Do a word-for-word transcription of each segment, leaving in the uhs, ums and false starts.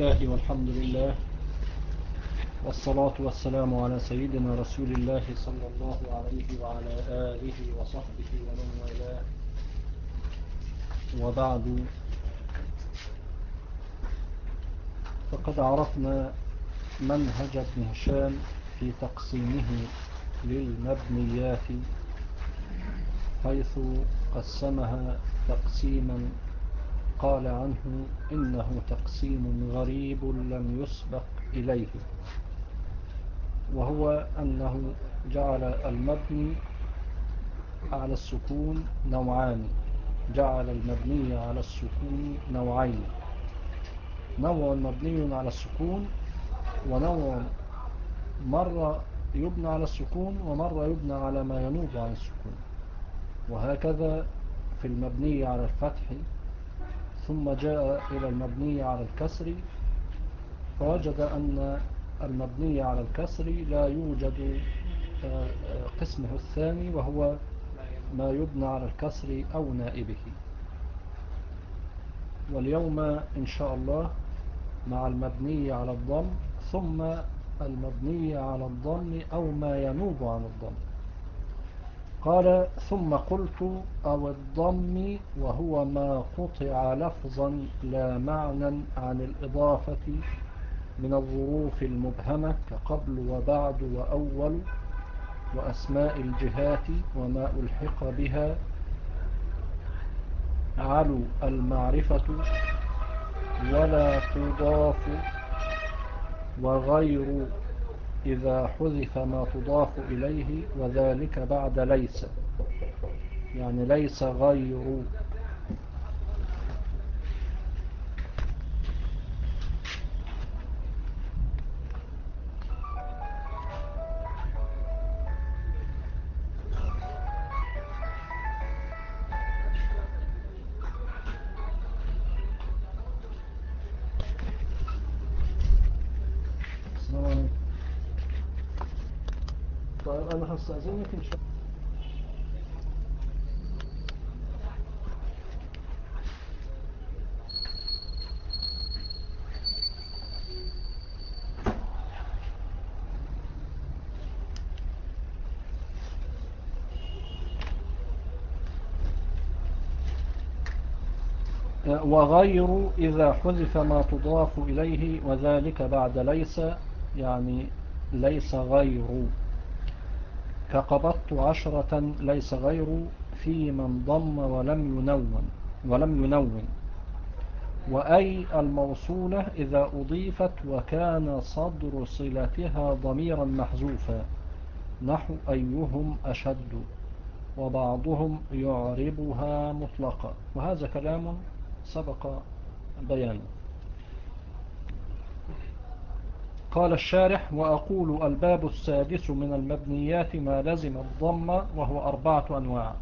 الله والحمد لله والصلاة والسلام على سيدنا رسول الله صلى الله عليه وعلى آله وصحبه ومن والاه، وبعد. فقد عرفنا منهج ابن هشام في تقسيمه للمبنيات، حيث قسمها تقسيما قال عنه إنه تقسيم غريب لم يسبق إليه، وهو أنه جعل المبني على السكون نوعان. جعل المبني على السكون نوعين: نوع مبني على السكون، ونوع مرة يبنى على السكون ومرة يبنى على ما ينوب عن السكون. وهكذا في المبني على الفتح، ثم جاء إلى المبني على الكسر، فوجد أن المبني على الكسر لا يوجد قسمه الثاني، وهو ما يبنى على الكسر أو نائبه. واليوم إن شاء الله مع المبني على الضم، ثم المبني على الضم أو ما ينوب عن الضم. قال: ثم قلت أو الضم، وهو ما قطع لفظا لا معنى عن الإضافة من الظروف المبهمة كقبل وبعد وأول وأسماء الجهات وما ألحق بها، علو المعرفة ولا تضاف، وغير إذا حذف ما تضاف إليه، وذلك بعد ليس، يعني ليس غير. السلام عليكم. طيب أنا هستأذنك إن شاء الله. وغير إذا حذف ما تضاف إليه، وذلك بعد ليس، يعني ليس غير. كقبضت عشرة ليس غير في من ضم ولم ينون ولم ينون. وأي الموصولة إذا أضيفت وكان صدر صلتها ضميرا محذوفا، نحو أيهم أشد، وبعضهم يعربها مطلقا. وهذا كلام سبق بيانه. قال الشارح: وأقول الباب السادس من المبنيات ما لزم الضم، وهو أربعة أنواع.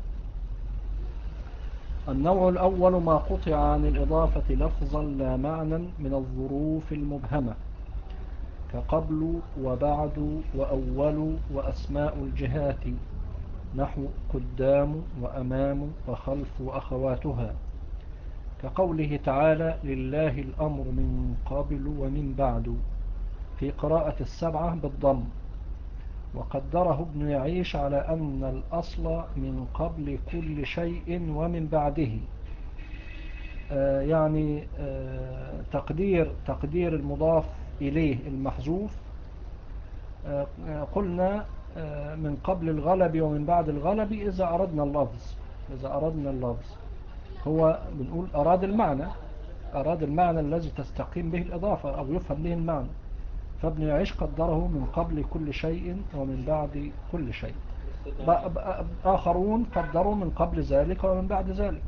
النوع الأول ما قطع عن الإضافة لفظا لا معنى من الظروف المبهمة كقبل وبعد وأول وأسماء الجهات، نحو قدام وأمام وخلف وأخواتها، كقوله تعالى: لله الأمر من قبل ومن بعد، في قراءة السبعة بالضم. وقدره ابن يعيش على أن الأصل من قبل كل شيء ومن بعده، آه يعني آه تقدير تقدير المضاف إليه المحذوف. آه قلنا آه من قبل الغلب ومن بعد الغلب إذا أردنا اللفظ إذا أردنا اللفظ هو بنقول أراد المعنى أراد المعنى الذي تستقيم به الإضافة أو يفهم به المعنى. فابن يعيش قدره من قبل كل شيء ومن بعد كل شيء. آخرون قدروا من قبل ذلك ومن بعد ذلك.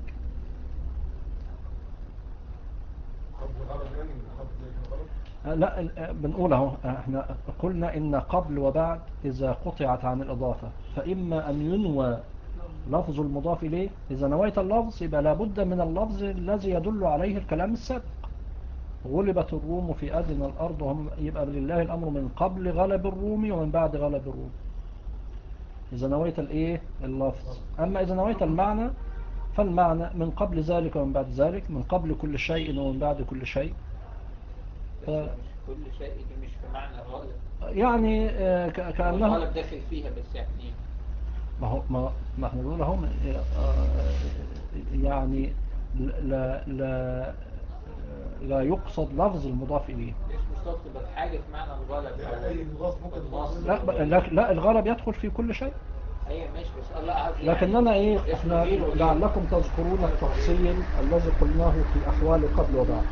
لا، بنقول اهو احنا قلنا ان قبل وبعد اذا قطعت عن الاضافه فاما ان ينوى لفظ المضاف اليه. اذا نويت اللفظ يبقى لابد من اللفظ الذي يدل عليه الكلام السابق. غلبت الروم في ادنى الارض وهم، يبقى لله الامر من قبل غلب الروم ومن بعد غلب الروم، اذا نويت الايه اللفظ. اما اذا نويت المعنى فالمعنى من قبل ذلك ومن بعد ذلك، من قبل كل شيء ومن بعد كل شيء. بس مش كل شيء دي مش في معنى الغالب. يعني آه، ك- كأنه الغالب داخل فيها بس يعني ما هو ما ما احنا بنقول اهو آه، يعني لا لا لا يقصد لفظ المضاف إليه. مش مشتق بس حاجة في معنى الغالب لا أي مضاف ممكن النص. لا ب- لا لا الغرض يدخل في كل شيء. ايوه ماشي بس الله عارف يعني. لكننا ايه اسمه احنا غير وغير. لعلكم تذكرون التفصيل الذي قلناه في احوال قبل وبعد.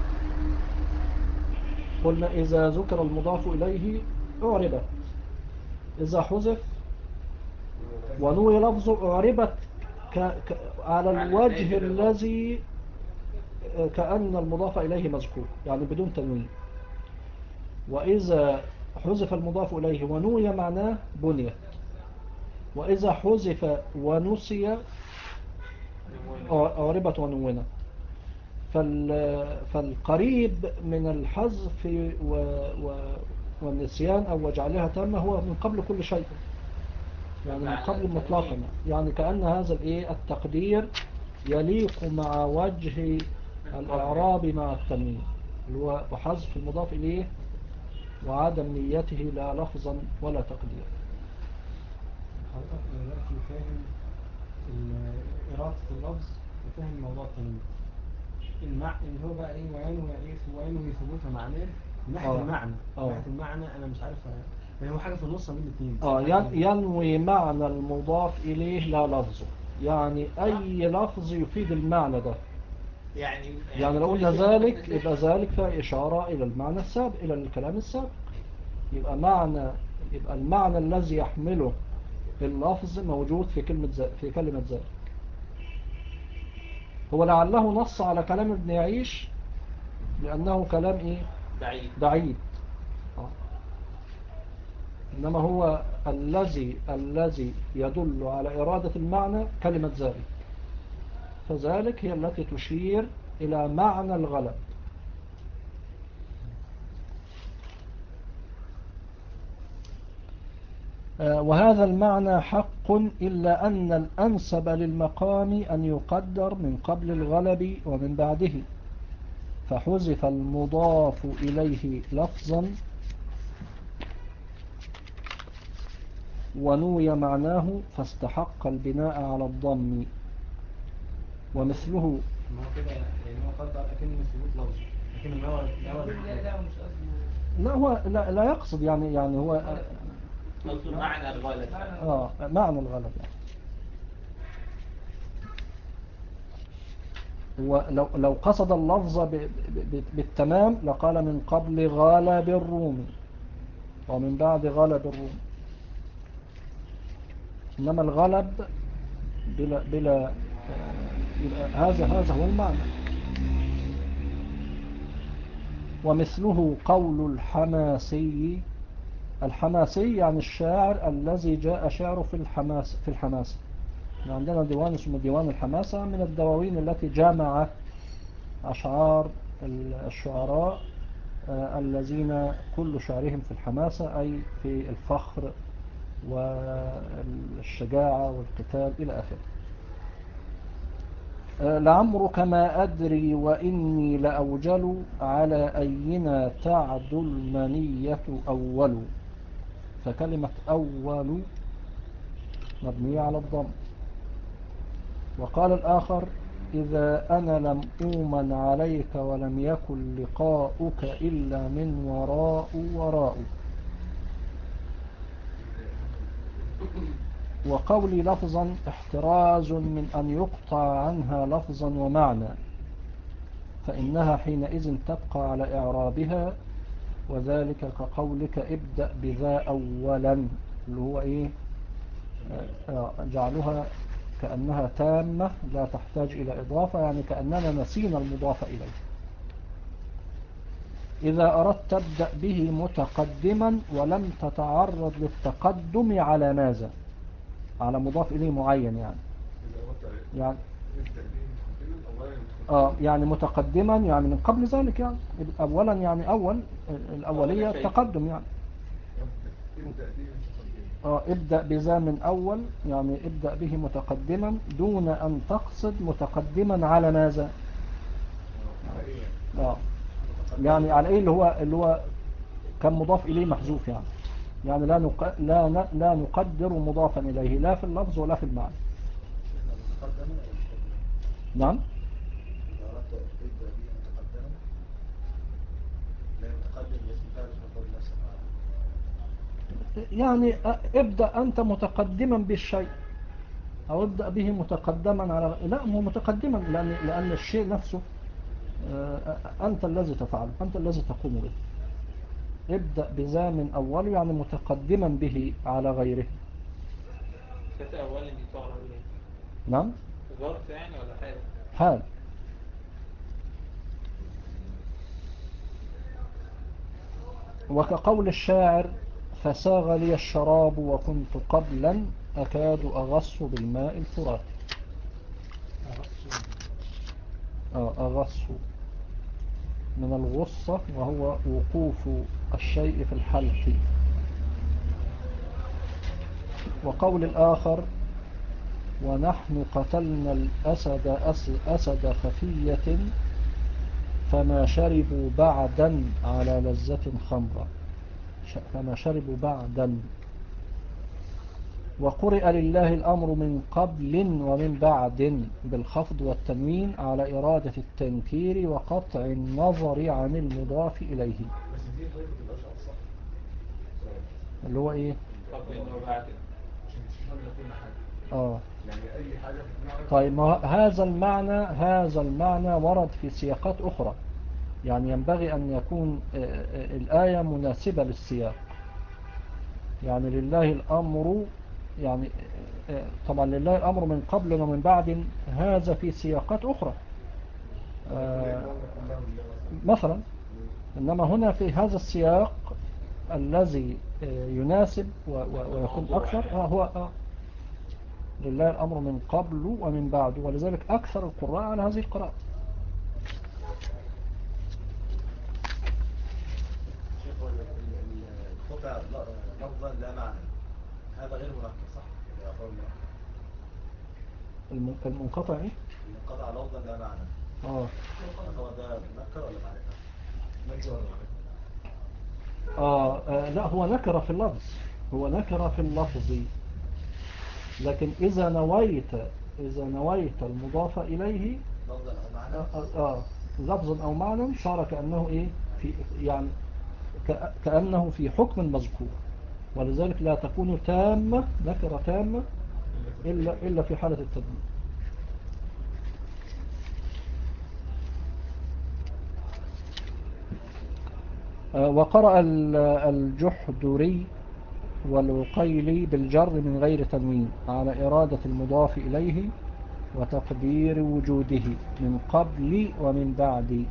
قلنا اذا ذكر المضاف اليه اعربت، اذا حذف ونوي لفظه اعربت ك... ك... على الوجه الذي كأن المضاف اليه مذكور يعني بدون تنوين. واذا حذف المضاف اليه ونوي معناه بنيت، واذا حذف ونسي أعربت ونونت. فالقريب من الحذف و... و... والنسيان أو وجعلها تامة هو من قبل كل شيء، يعني من قبل مطلقا، يعني كأن هذا الإيه التقدير يليق مع وجه الإعراب مع التنوين اللي هو وحذف المضاف إليه وعدم نيته لا لفظا ولا تقدير. حضرتك دلوقتي فاهم إرادة اللفظ وفاهم موضوع التنوين، المع... اللي هو بقى ايه وعينه ايه وعينه يثبتها معناه من ناحيه آه. المعنى. من آه. ناحيه المعنى انا مش عارف يعني هو حاجه في النص بين الاثنين. اه ين- ينوي معنى المضاف إليه لا لفظه، يعني أي لفظ يفيد المعنى ده. يعني يعني لو كل قلنا شيء ممكن ذلك يدخل. يبقى ذلك فيها إشارة إلى المعنى السابق، إلى الكلام السابق. يبقى معنى يبقى المعنى الذي يحمله اللفظ موجود في كلمة ذلك، في كلمة ذلك. هو لعله نص على كلام ابن يعيش لأنه كلام إيه؟ بعيد. بعيد. آه. إنما هو الذي الذي يدل على إرادة المعنى كلمة ذلك، فذلك هي التي تشير إلى معنى الغلب. وهذا المعنى حق، إلا أن الأنسب للمقام أن يقدر من قبل الغلب ومن بعده، فحذف المضاف إليه لفظا ونوي معناه فاستحق البناء على الضم. ومثله ما هو كده يعني هو قدر اكن ثبوت لفظي لكن ما هو لا لا مش قصده. لا هو لا, لا يقصد يعني يعني هو قصده معنى الغالب. آه معنى الغلب يعني. ولو لو قصد اللفظ ب- ب- بالتمام لقال من قبل غالب الروم ومن بعد غلب الروم. إنما الغلب بلا بلا آه، هذا هذا هو المعنى. ومثله قول الحماسي. الحماسي يعني الشاعر الذي جاء شعره في الحماس في الحماسة. عندنا ديوان اسمه ديوان الحماسة من الدواوين التي جمع أشعار الشعراء آه، الذين كل شعرهم في الحماسة أي في الفخر والشجاعة والقتال إلى آخره. آه، لعمرك ما أدري وإني لأوجل على أينا تعد المنية أول. فكلمة أول مبنية على الضم. وقال الآخر إذا أنا لم أومن عليك ولم يكن لقاؤك إلا من وراء وراء. وقولي لفظا احتراز من أن يقطع عنها لفظا ومعنى، فإنها حينئذ تبقى على إعرابها، وذلك كقولك ابدأ بذا أولا اللي هو إيه آه، جعلها كأنها تامة لا تحتاج إلى إضافة، يعني كأننا نسينا المضاف إليه. إذا أردت تبدأ به متقدما ولم تتعرض للتقدم على ماذا؟ على مضاف إليه معين يعني يعني آه يعني متقدما يعني من قبل ذلك يعني أولا يعني أول الأولية التقدم يعني آه ابدأ بذا من أول يعني ابدأ به متقدما دون أن تقصد متقدما على ماذا؟ آه يعني على ايه اللي هو اللي هو كان مضاف اليه محذوف يعني يعني لا نق... لا ن... لا نقدر مضافا اليه لا في اللفظ ولا في المعنى. نعم. يعني ابدأ أنت متقدما بالشيء أو ابدأ به متقدما على لا مو متقدما لأن لأن الشيء نفسه أنت الذي تفعله أنت الذي تقوم به. ابدأ بذا من أول يعني متقدما به على غيره. ستة أولا دي تعرف إيه؟ نعم. ظرف يعني ولا حال؟ حال. وكقول الشاعر فساغ لي الشراب وكنت قبلا أكاد أغص بالماء الفرات. أغص من الغصة وهو وقوف الشيء في الحلق. وقول الآخر ونحن قتلنا الأسد أسد خفية فما شربوا بعدا على لذة خمرة. فما شربوا بعدا. وقرئ لله الأمر من قبل ومن بعد بالخفض والتنوين على إرادة التنكير وقطع النظر عن المضاف إليه. اللي هو إيه؟ قبل وبعد. آه. طيب هذا المعنى هذا المعنى ورد في سياقات أخرى يعني ينبغي أن يكون الآية مناسبة للسياق. يعني لله الأمر يعني طبعا لله الأمر من قبل ومن بعد هذا في سياقات أخرى مثلا. إنما هنا في هذا السياق الذي يناسب ويكون أكثر هو لله الأمر من قبل ومن بعد ولذلك أكثر القراء على هذه القراءة. القطع لفظا لا معنى هذا غير مركب صح؟ المنقطع ايه؟ المنقطع لفظا لا معنى. اه هو ده نكر ولا معرفة؟ نكر ولا معرفة؟ آه, اه لا هو نكر في اللفظ هو نكر في اللفظ لكن إذا نويت إذا نويت المضاف إليه لفظا أو معنى آه, آه لفظا أو معنى صار كأنه إيه في يعني كأنه في حكم مذكور ولذلك لا تكون تامة نكرة تامة إلا, إلا في حالة التدمير. آه وقرأ الجحدري والعقيلي بالجر من غير تنوين على إرادة المضاف إليه وتقدير وجوده من قبل ومن بعد.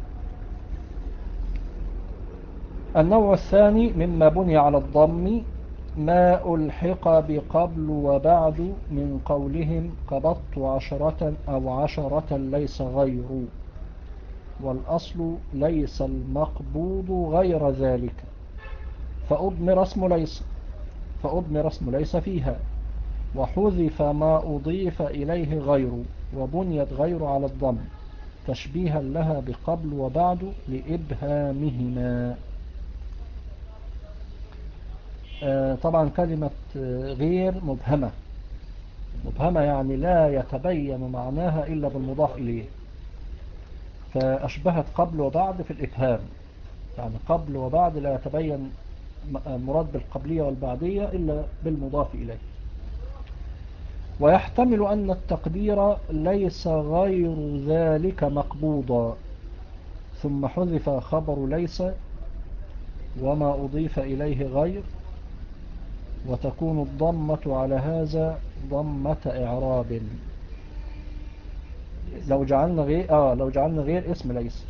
النوع الثاني مما بني على الضم ما ألحق بقبل وبعد من قولهم قبضت عشرة أو عشرة ليس غير والأصل ليس المقبوض غير ذلك فأضمر اسم ليس فأضمر اسم ليس فيها وحذف ما أضيف إليه غير وبنيت غير على الضم تشبيها لها بقبل وبعد لإبهامهما. آه طبعا كلمة غير مبهمة مبهمة يعني لا يتبين معناها إلا بالمضاف إليه فأشبهت قبل وبعد في الإبهام يعني قبل وبعد لا يتبين مراد بالقبلية والبعدية إلا بالمضاف إليه. ويحتمل أن التقدير ليس غير ذلك مقبوضا ثم حذف خبر ليس وما أضيف إليه غير وتكون الضمة على هذا ضمة إعراب لو جعلنا غير آه لو جعلنا غير اسم ليس.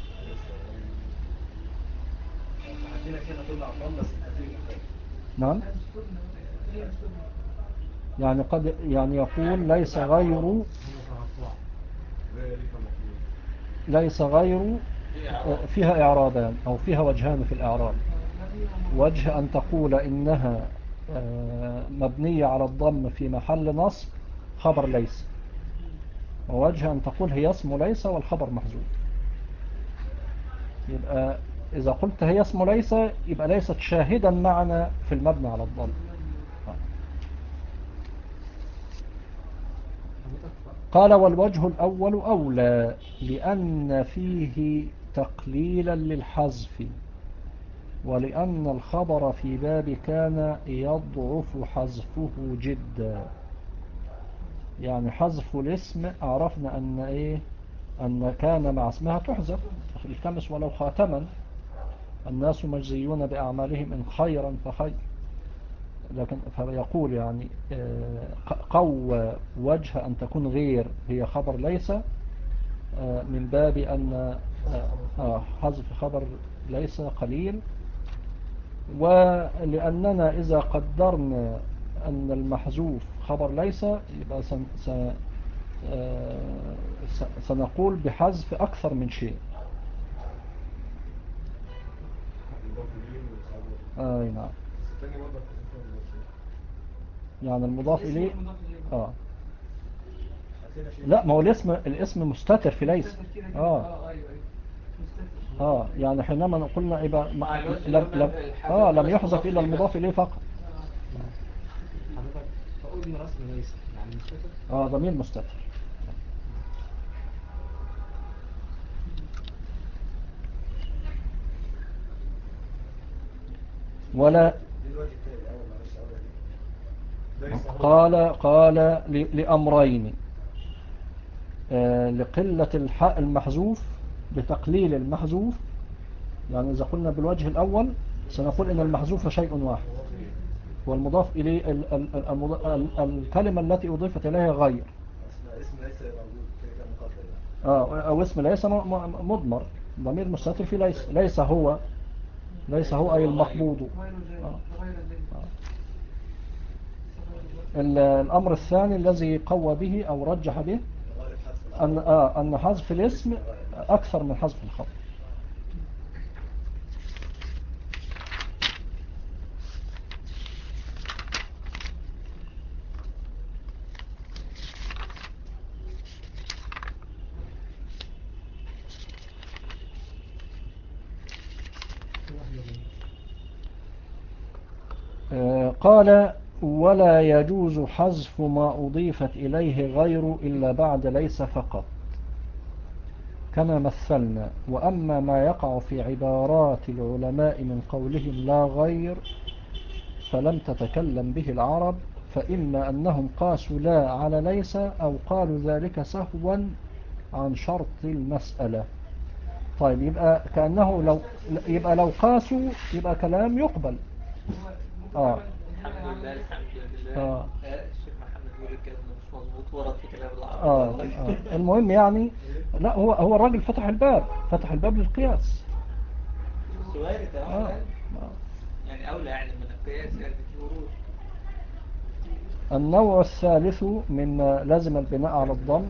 نعم يعني قد يعني يقول ليس غير ليس غير فيها إعرابان أو فيها وجهان في الإعراب. وجه أن تقول إنها مبنية على الضم في محل نصب خبر ليس ووجه أن تقول هي اسم ليس والخبر محذوف. يبقى إذا قلت هي اسم ليس يبقى ليست شاهدا معنا في المبنى على الضم. قال والوجه الأول أولى لأن فيه تقليلا للحذف ولأن الخبر في باب كان يضعف حذفه جدا. يعني حذف الاسم عرفنا أن إيه أن كان مع اسمها تحذف التمس ولو خاتما الناس مجزيون بأعمالهم إن خيرا فخير. لكن فيقول يعني قوى وجه أن تكون غير هي خبر ليس من باب أن حذف خبر ليس قليل. ولأننا إذا قدرنا أن المحذوف خبر ليس يبقى سنقول بحذف أكثر من شيء. آه نعم. يعني المضاف إليه آه لا ما هو الاسم الاسم مستتر في ليس آه آه يعني حينما قلنا يبقى لم لم آه لم يحذف إلا المضاف إليه فقط. حضرتك فقلنا رسم ليس يعني مستتر. آه ضمير مستتر. ولا قال قال لأمرين آه لقلة الحاء المحذوف بتقليل المحذوف. يعني إذا قلنا بالوجه الأول سنقول إن المحذوف شيء واحد والمضاف إليه ال ال ال ال الكلمة التي أضيفت إليها غير اسم ليس موجود كده مقدر آه أو اسم ليس مضمر ضمير مستتر في ليس ليس هو ليس هو أي المقبوض. آه. آه. الأمر الثاني الذي قوى به أو رجح به أن آه أن حذف الاسم أكثر من حذف الخبر. قال ولا يجوز حذف ما أضيفت إليه غير إلا بعد ليس فقط كما مثلنا. وأما ما يقع في عبارات العلماء من قولهم لا غير فلم تتكلم به العرب فإما أنهم قاسوا لا على ليس أو قالوا ذلك سهوا عن شرط المسألة. طيب يبقى كأنه لو يبقى لو قاسوا يبقى كلام يقبل. آه. الحمد لله الحمد لله. آه. الشيخ محمد بيقول الكلام ده مش مظبوط ورد في كلام العرب. آه. آه. المهم يعني لا هو هو الراجل فتح الباب فتح الباب للقياس. وارد آه. اه آه. يعني أولى يعني من القياس يعني ورود. النوع الثالث مما لازم البناء على الضم.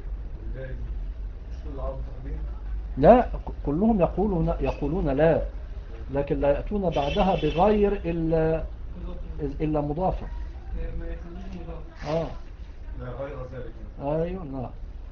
لا كلهم يقولون يقولون لا لكن لا يأتون بعدها بغير إلا إلا مضافة. آه. لا غير ذلك. أيوة نعم.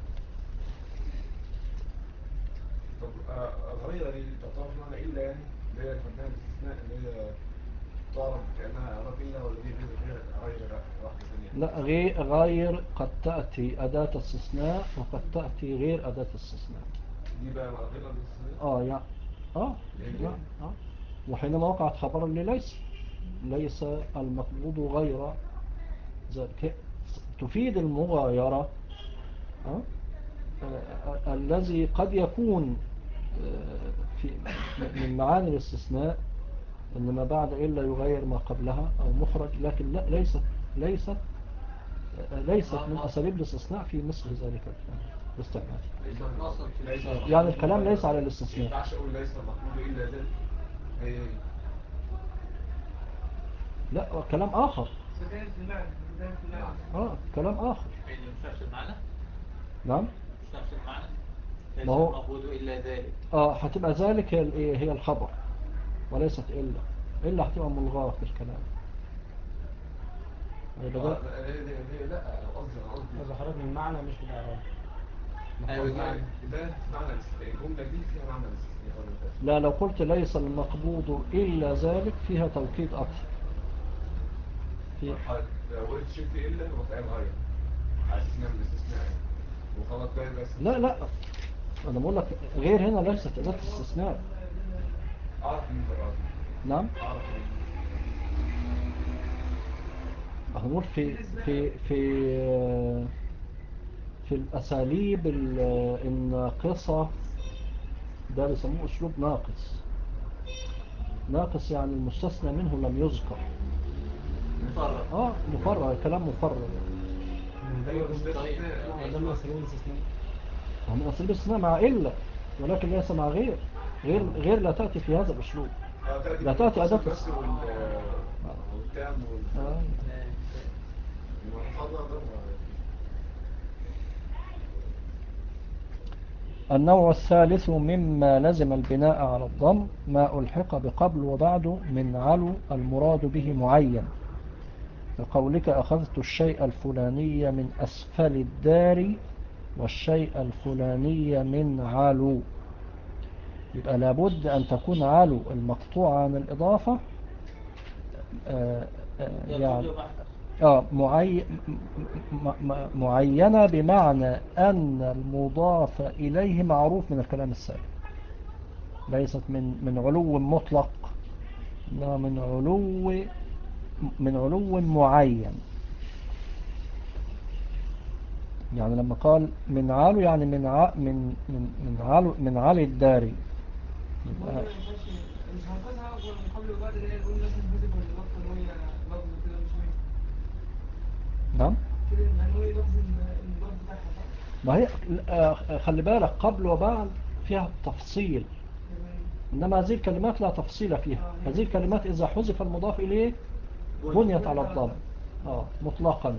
طب غير دي تعتبر معنى إلا يعني اللي هي مبنية الاستثناء اللي هي تعرف كأنها إعراب إلا ولا دي غير غير غير واحدة ثانية؟ لا غير غير قد تأتي أداة استثناء وقد تأتي غير أداة استثناء. دي بقى غير الاستثناء؟ آه يعني آه يعني آه وحينما وقعت خبرا لليس ليس المطلوب غير ذلك تفيد المغايرة. آه؟ آه الذي قد يكون آه في من معاني الاستثناء أن ما بعد إلا يغير ما قبلها أو مخرج لكن لا ليست ليست ليست من أساليب الاستثناء في مثل ذلك الاستعمال. يعني الكلام ليس على الاستثناء. ما ينفعش أقول ليس المطلوب إلا ذلك. هي هي لا كلام آخر. آه كلام آخر. اللي مش نفس المعنى. نعم. مش نفس المعنى. ليس ما هو المعبود إلا ذلك. آه هتبقى ذلك هي هي الخبر وليست إلا إلا هتبقى ملغاة في الكلام. لا لا قصدي قصدي إذا خرج من معنى مش بالإعراب. أيوة. ده ده معنى الاستثناء، الجملة دي فيها معنى الاستثناء ولا ما فيهاش؟ لا، لو قلت ليس المقبوض إلا ذلك فيها توكيد أكثر. في حضرتك لو قلت شلت إلا يبقى قايل غير على أساس إنها من الاستثناء يعني وخلاص ده بس. لا لا، أنا بقول لك غير هنا ليست أداة استثناء. أعرف إن أنت راضي. نعم، أعرف إن هنقول في في في في الأساليب ال- الناقصة، ده بيسموه أسلوب ناقص. ناقص يعني المستثنى منه لم يذكر. مفرغ. اه مفرغ، كلام مفرغ. أيوه بس ده طيب. استثناء. ده من أساليب الاستثناء. هو من أساليب الاستثناء مع إلا، ولكن ليس مع غير. غير غير لا تأتي في هذا الأسلوب. اه تأتي لا في تأتي المتصل أداة بس وال والتام وال آه. المحفظة ده ما- النوع الثالث مما لزم البناء على الضم ما ألحق بقبل وبعد من علو المراد به معين، كقولك أخذت الشيء الفلاني من أسفل الدار والشيء الفلاني من علو. يبقى لابد أن تكون علو المقطوعة عن الإضافة آه آه يعني آه معي م- م- معينة، بمعنى أن المضاف إليه معروف من الكلام السابق، ليست من من علو مطلق، لا، من علو من علو معين. يعني لما قال من علو يعني من ع... من من من علو من علي الداري. برضه ما ينفعش، مش هنفذها اكبر من قبل وبعد اللي هي نقول مثلا حذف ولا نقطة ان هي لفظ كده مش هي نعم، كده يعني هو لفظ المضاف بتاعها صح؟ ما هي آه، خلي بالك قبل وبعد فيها تفصيل، تمام. إنما هذه الكلمات لا تفصيل فيها. هذه الكلمات إذا حذف المضاف إليه بنيت على الضم آه مطلقا.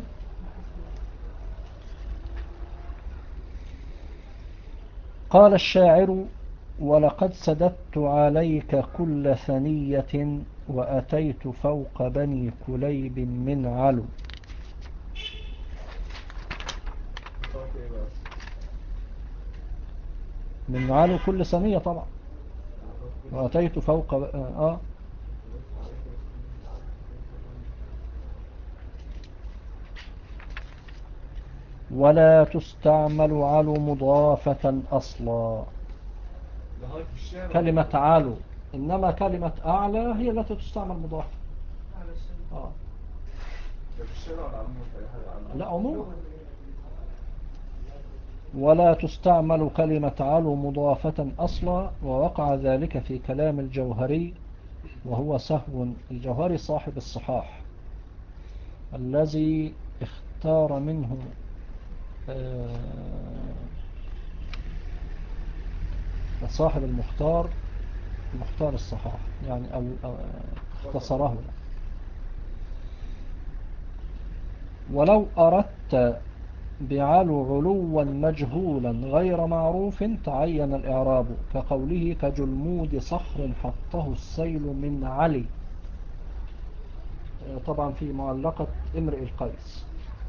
قال الشاعر ولقد سددت عليك كل ثنية وأتيت فوق بني كليب من علو. بتعرف إيه بقى؟ من علو كل ثنية طبعا. وأتيت فوق ب... آه ولا تستعمل علو مضافة أصلا. ده حضرتك في الشارع ولا كلمة في- علو، إنما كلمة أعلى هي التي تستعمل مضافة. على الشمال. آه. ده في الشارع ولا عموما في أي حاجة عامة؟ لا، عموما. ولا تستعمل كلمة علو مضافة أصلا، ووقع ذلك في كلام الجوهري وهو سهو. الجوهري صاحب الصحاح الذي اختار منه آه، صاحب المختار، مختار الصحاح يعني، أو أو اختصره. ولو أردت بعلو علوا مجهولا غير معروف تعين الإعراب، كقوله كجلمود صخر حطه السيل من علي. طبعا في معلقة امرئ القيس.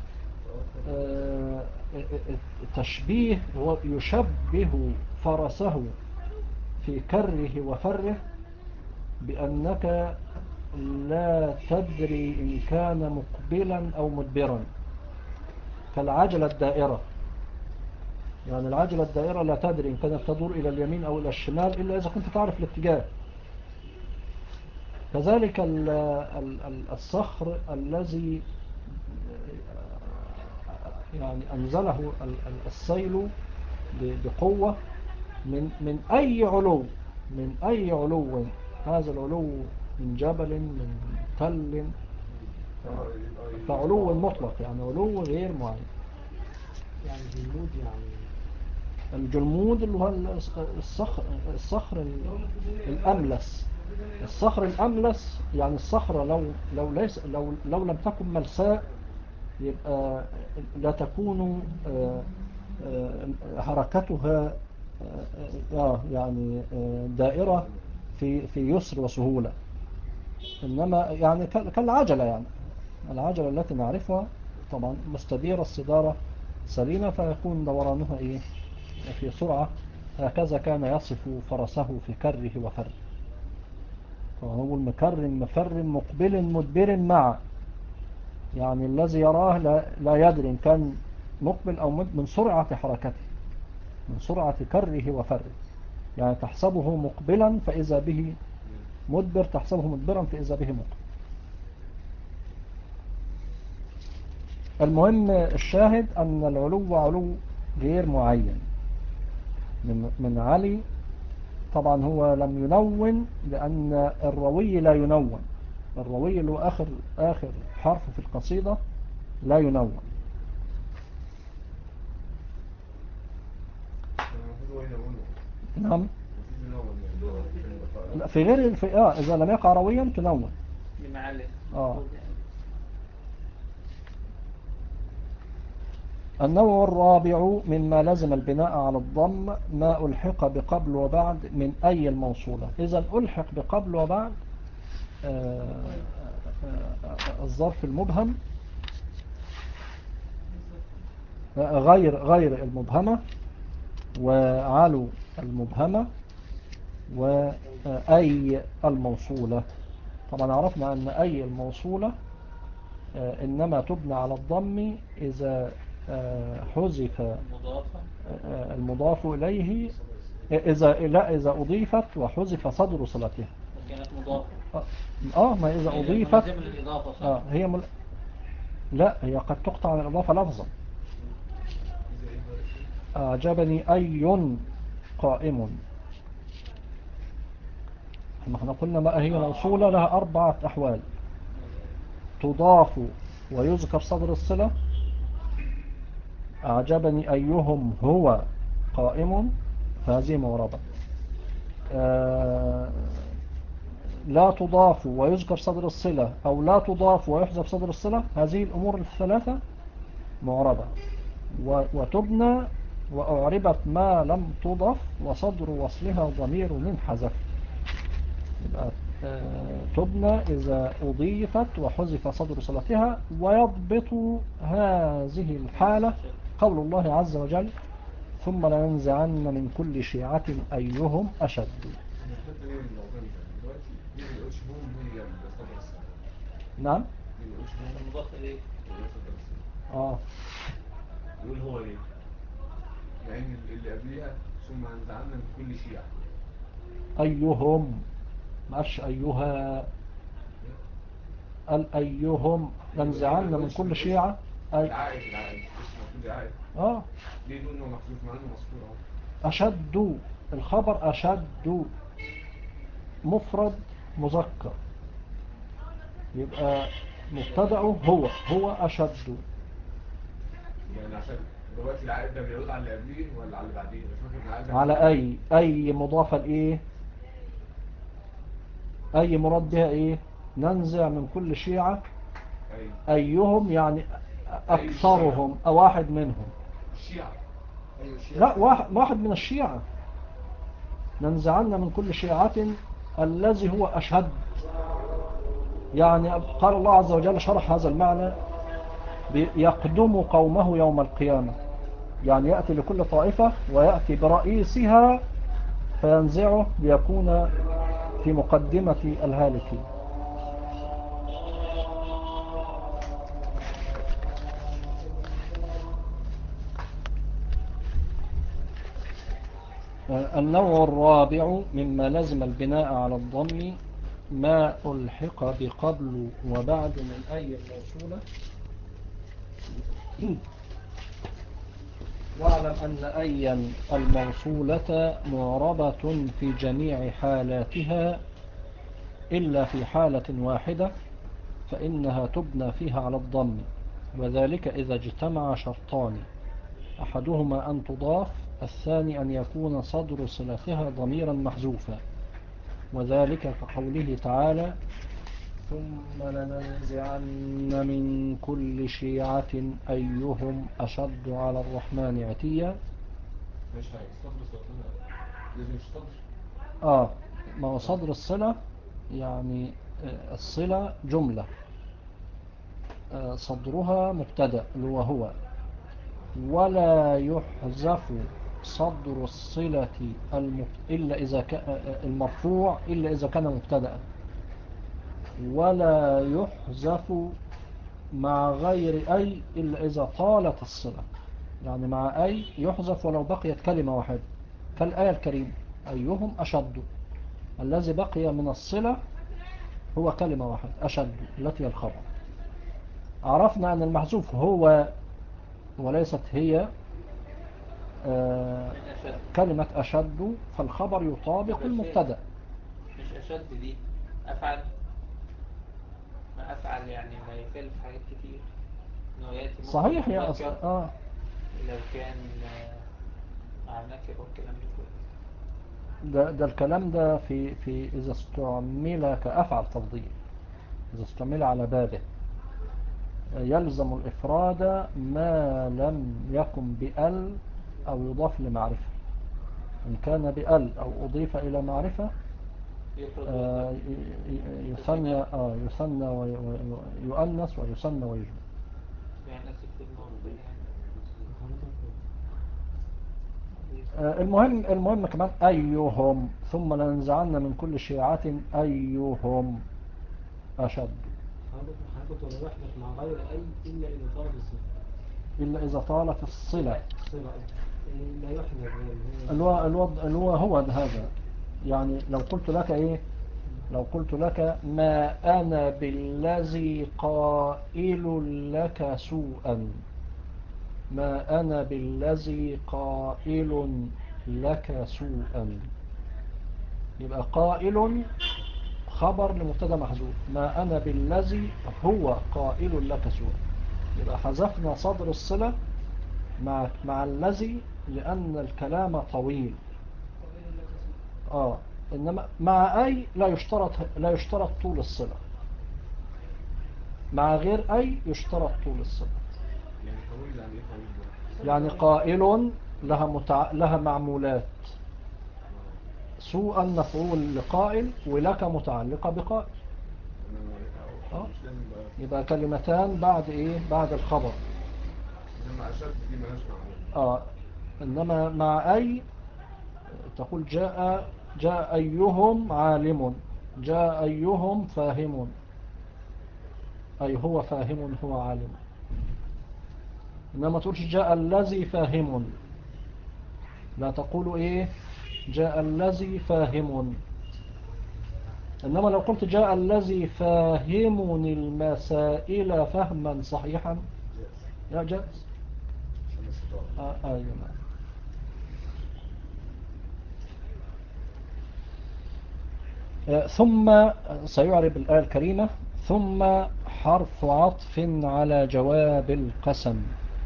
التشبيه هو يشبه فرسه في كره وفره بأنك لا تدري إن كان مقبلا أو مدبرا، كالعجلة الدائرة. يعني العجلة الدائرة لا تدري إن كانت تدور إلى اليمين أو إلى الشمال إلا إذا كنت تعرف الاتجاه. كذلك الصخر الذي يعني أنزله السيل بقوة من من أي علو، من أي علو، هذا العلو من جبل من تل، فعلو مطلق يعني علو غير معين. يعني جلود يعني الجلمود اللي هو الصخر الصخر الأملس. الصخر الأملس يعني الصخرة لو لو ليس لو لو لم تكن ملساء يبقى لا تكون حركتها آه يعني دائرة في في يسر وسهولة، إنما يعني كالعجلة، يعني العجلة التي نعرفها طبعا مستديرة الصدارة سليمة، فيكون دورانها إيه في سرعة، هكذا كان يصف فرسه في كره وفر. فهو المكر مفر مقبل مدبر مع، يعني الذي يراه لا, لا يدري إن كان مقبل أو مد من سرعة حركته، من سرعة كره وفره. يعني تحسبه مقبلا فإذا به مدبر، تحسبه مدبرا فإذا به مقبل. المهم الشاهد أن العلو علو غير معين من, من علي. طبعا هو لم ينون لأن الروي لا ينون، الروي اللي هو آخر, آخر حرف في القصيدة لا ينون. نعم. لا في غير في آه إذا لم يقع رويا تنون لمعلم آه. النوع الرابع مما لزم البناء على الضم ما ألحق بقبل وبعد من أي الموصولة. إذا ألحق بقبل وبعد آه آه الظرف المبهم آه غير غير المبهمة، وعلو المبهمة، وأي الموصولة. طبعا عرفنا أن أي الموصولة إنما تبنى على الضم إذا حذف المضاف إليه، إذا لا إذا أضيفت وحذف صدر صلتها. كانت مضافة. آه ما إذا أضيفت آه هي مل... لا هي قد تقطع عن الإضافة لفظا. أعجبني أي قائم. احنا قلنا ما هي موصولة لها أربعة أحوال: تضاف ويذكر صدر الصلة، أعجبني أيهم هو قائم، فهذه معربة. آه لا تضاف ويذكر صدر الصلة، أو لا تضاف ويحذف صدر الصلة، هذه الأمور الثلاثة معربة. وتبنى وأعربت ما لم تضف وصدر وصلها ضمير انحذف. يبقى تبنى إذا أضيفت وحذف صدر صلتها. ويضبط هذه الحالة قول الله عز وجل: ثم لننزعن من كل شيعة أيهم أشد. نعم. اه يقول هو ليه؟ لأن اللي قبلها ثم ننزعن من كل شيعة. أيهم مش أيها، الأيهم ننزعن من كل شيعة. أي العائد العائد اسمه مفروض العائد. اه ليه نقول إنه محذوف مع إنه مذكور أهو؟ أشد الخبر أشد مفرد مذكر، يبقى مبتدأه هو هو أشد. يعني عشان دلوقتي العائد ده بيعود على اللي قبليه ولا على اللي بعديه؟ على أي أي مضافة لإيه؟ أي مراد بها إيه؟ ننزع من كل شيعة أي. أيهم يعني أكثرهم أو واحد منهم. الشيعة. لا واحد, واحد من الشيعة. ننزعن من كل شيعة الذي هو أشهد. يعني قال الله عز وجل شرح هذا المعنى: يقدم قومه يوم القيامة، يعني يأتي لكل طائفة ويأتي برئيسها فينزعه ليكون في مقدمة الهالكين. النوع الرابع مما لزم البناء على الضم ما ألحق بقبل وبعد من أي الموصولة. واعلم أن أي الموصولة معربة في جميع حالاتها إلا في حالة واحدة فإنها تبنى فيها على الضم، وذلك إذا اجتمع شرطان: أحدهما أن تضاف، الثاني أن يكون صدر صلتها ضميرا محذوفا، وذلك كقوله تعالى: ثم لننزعن من كل شيعة أيهم أشد على الرحمن عتيا. مش هاي صدر صدر لازم صدر. آه ما هو صدر الصلة يعني الصلة جملة صدرها مبتدأ اللي هو هو، ولا يحذف صدر الصلة المب... إلا إذا ك... المرفوع إلا إذا كان مبتدأ، ولا يحذف مع غير أي إلا إذا طالت الصلة. يعني مع أي يحذف ولو بقيت كلمة واحدة، كالآية الكريمة أيهم أشد، الذي بقي من الصلة هو كلمة واحدة أشد التي هي الخبر. عرفنا أن المحذوف هو وليست هي آه من أشد. كلمة أشد، فالخبر يطابق المبتدأ. مش أشد دي أفعل، ما أفعل يعني ما يخالف حاجات كتير، إنه يأتي ممكن صحيح يا مذكر أصلا آه. لو كان آه، مع نكر والكلام ده كله. ده, ده الكلام ده في, في إذا استعمل كأفعل تفضيل، إذا استعمل على بابه يلزم الإفراد ما لم يكن بأل أو يضاف لمعرفة. إن كان بأل أو أضيف إلى معرفة يفرض آه، ويضاف. ي- ي- يثنى آه يثنى ويؤنث ويثنى ويجمع. يعني نفس الكلمة والتانية يعني. آه، المهم المهم كمان أيهم، ثم لننزعن من كل شيعة أيهم أشد، حركة ولا يحدث مع غير أي إلا إذا طالت الصلة. إلا إذا طالت الصلة. الصلة إيه، لا يحدث يعني الو... الوضع الو... هو هذا. يعني لو قلت لك إيه، لو قلت لك ما أنا بالذي قائل لك سوءا، ما أنا بالذي قائل لك سوءا، يبقى قائل خبر لمبتدا محذوف، ما أنا بالذي هو قائل لك سوءا، يبقى حذفنا صدر الصلة مع مع الذي لأن الكلام طويل. آه إنما مع أي لا يشترط لا يشترط طول الصلة، مع غير أي يشترط طول الصلة. يعني طويل يعني ايه طويل ده؟ يعني قائل لها متع... لها معمولات، سوءا مفعول لقائل، ولك متعلقة بقائل. انا آه. مش لازم بقى. يبقى كلمتان بعد إيه، بعد الخبر. انما اشد دي مالهاش معمول. آه إنما مع أي تقول جاء جاء أيهم عالم، جاء أيهم فاهم، أي هو فاهم هو عالم. إنما تقولش جاء الذي فاهم، لا تقول إيه جاء الذي فاهم. إنما لو قلت جاء الذي فاهمني المسائل فهما صحيحا جاز. يا جائز. عشان استطاعة. آه أيوة نعم. آه ثم سيعرب الآية الكريمة ثم حرف عطف على جواب القسم.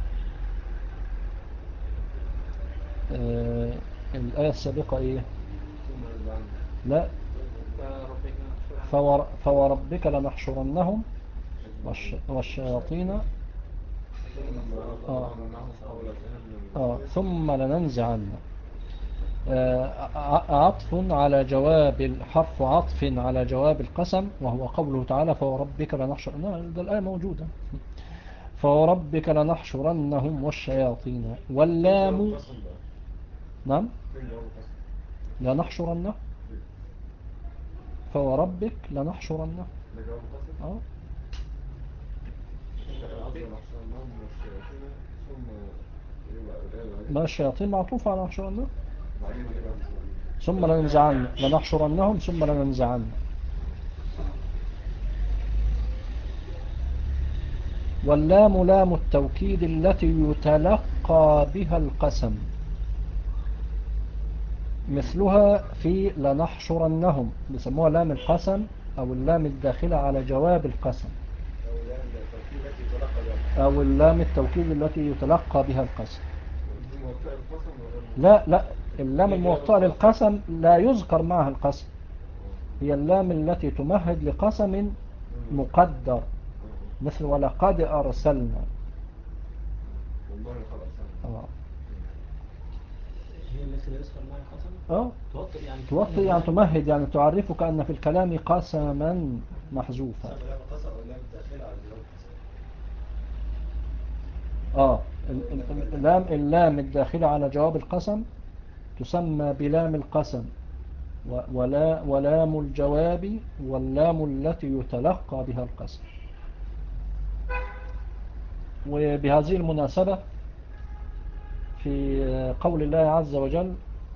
آه الآية السابقة إيه؟ ثم يزعل. لا، فربنا نحشرهم. فور فربك لنحشرنهم والش والشياطين ثم آه. نطعنهم حول جهنم. آه. ثم لننزعن. آه عطف على جواب، حرف عطف على جواب القسم، وهو قوله تعالى فوربك لنحشرنهم. ده الآية موجودة، فوربك لنحشرنهم والشياطين واللام. نعم لنحشرنهم، فوربك لنحشرنهم. ده جواب قسم. اه عظم نحشرناهم والشياطين ثم يبقى الآية بعدين. ما الشياطين معطوفة على نحشرنهم. بعدين ايه بقى؟ ثم لننزعن، لنحشرنهم ثم لننزعن. واللام لام التوكيد التي يتلقى بها القسم، مثلها في لنحشرنهم، بيسموها لام القسم أو اللام الداخلة على جواب القسم، أو لا التوكيد التي يتلقى بها. أو اللام التوكيد التي يتلقى بها القسم. دي موطئ القسم ولا غير لا لا، اللام الموطئة للقسم لا يذكر معها القسم، هي اللام التي تمهد لقسم مقدر، مثل ولقد أرسلنا. والله خلاص. آه. هي التي لا يذكر معها القسم. آه. توطئ يعني توطي يعني تمهد، يعني تعرفك أن في الكلام قسما محذوفا. سمى لام القسم أو لام الداخلة على جواب القسم. آه ال- ال- اللام اللام الداخلة على جواب القسم تسمى بلام القسم، و- ولا ولام الجواب واللام التي يتلقى بها القسم. وبهذه المناسبة في قول الله عز وجل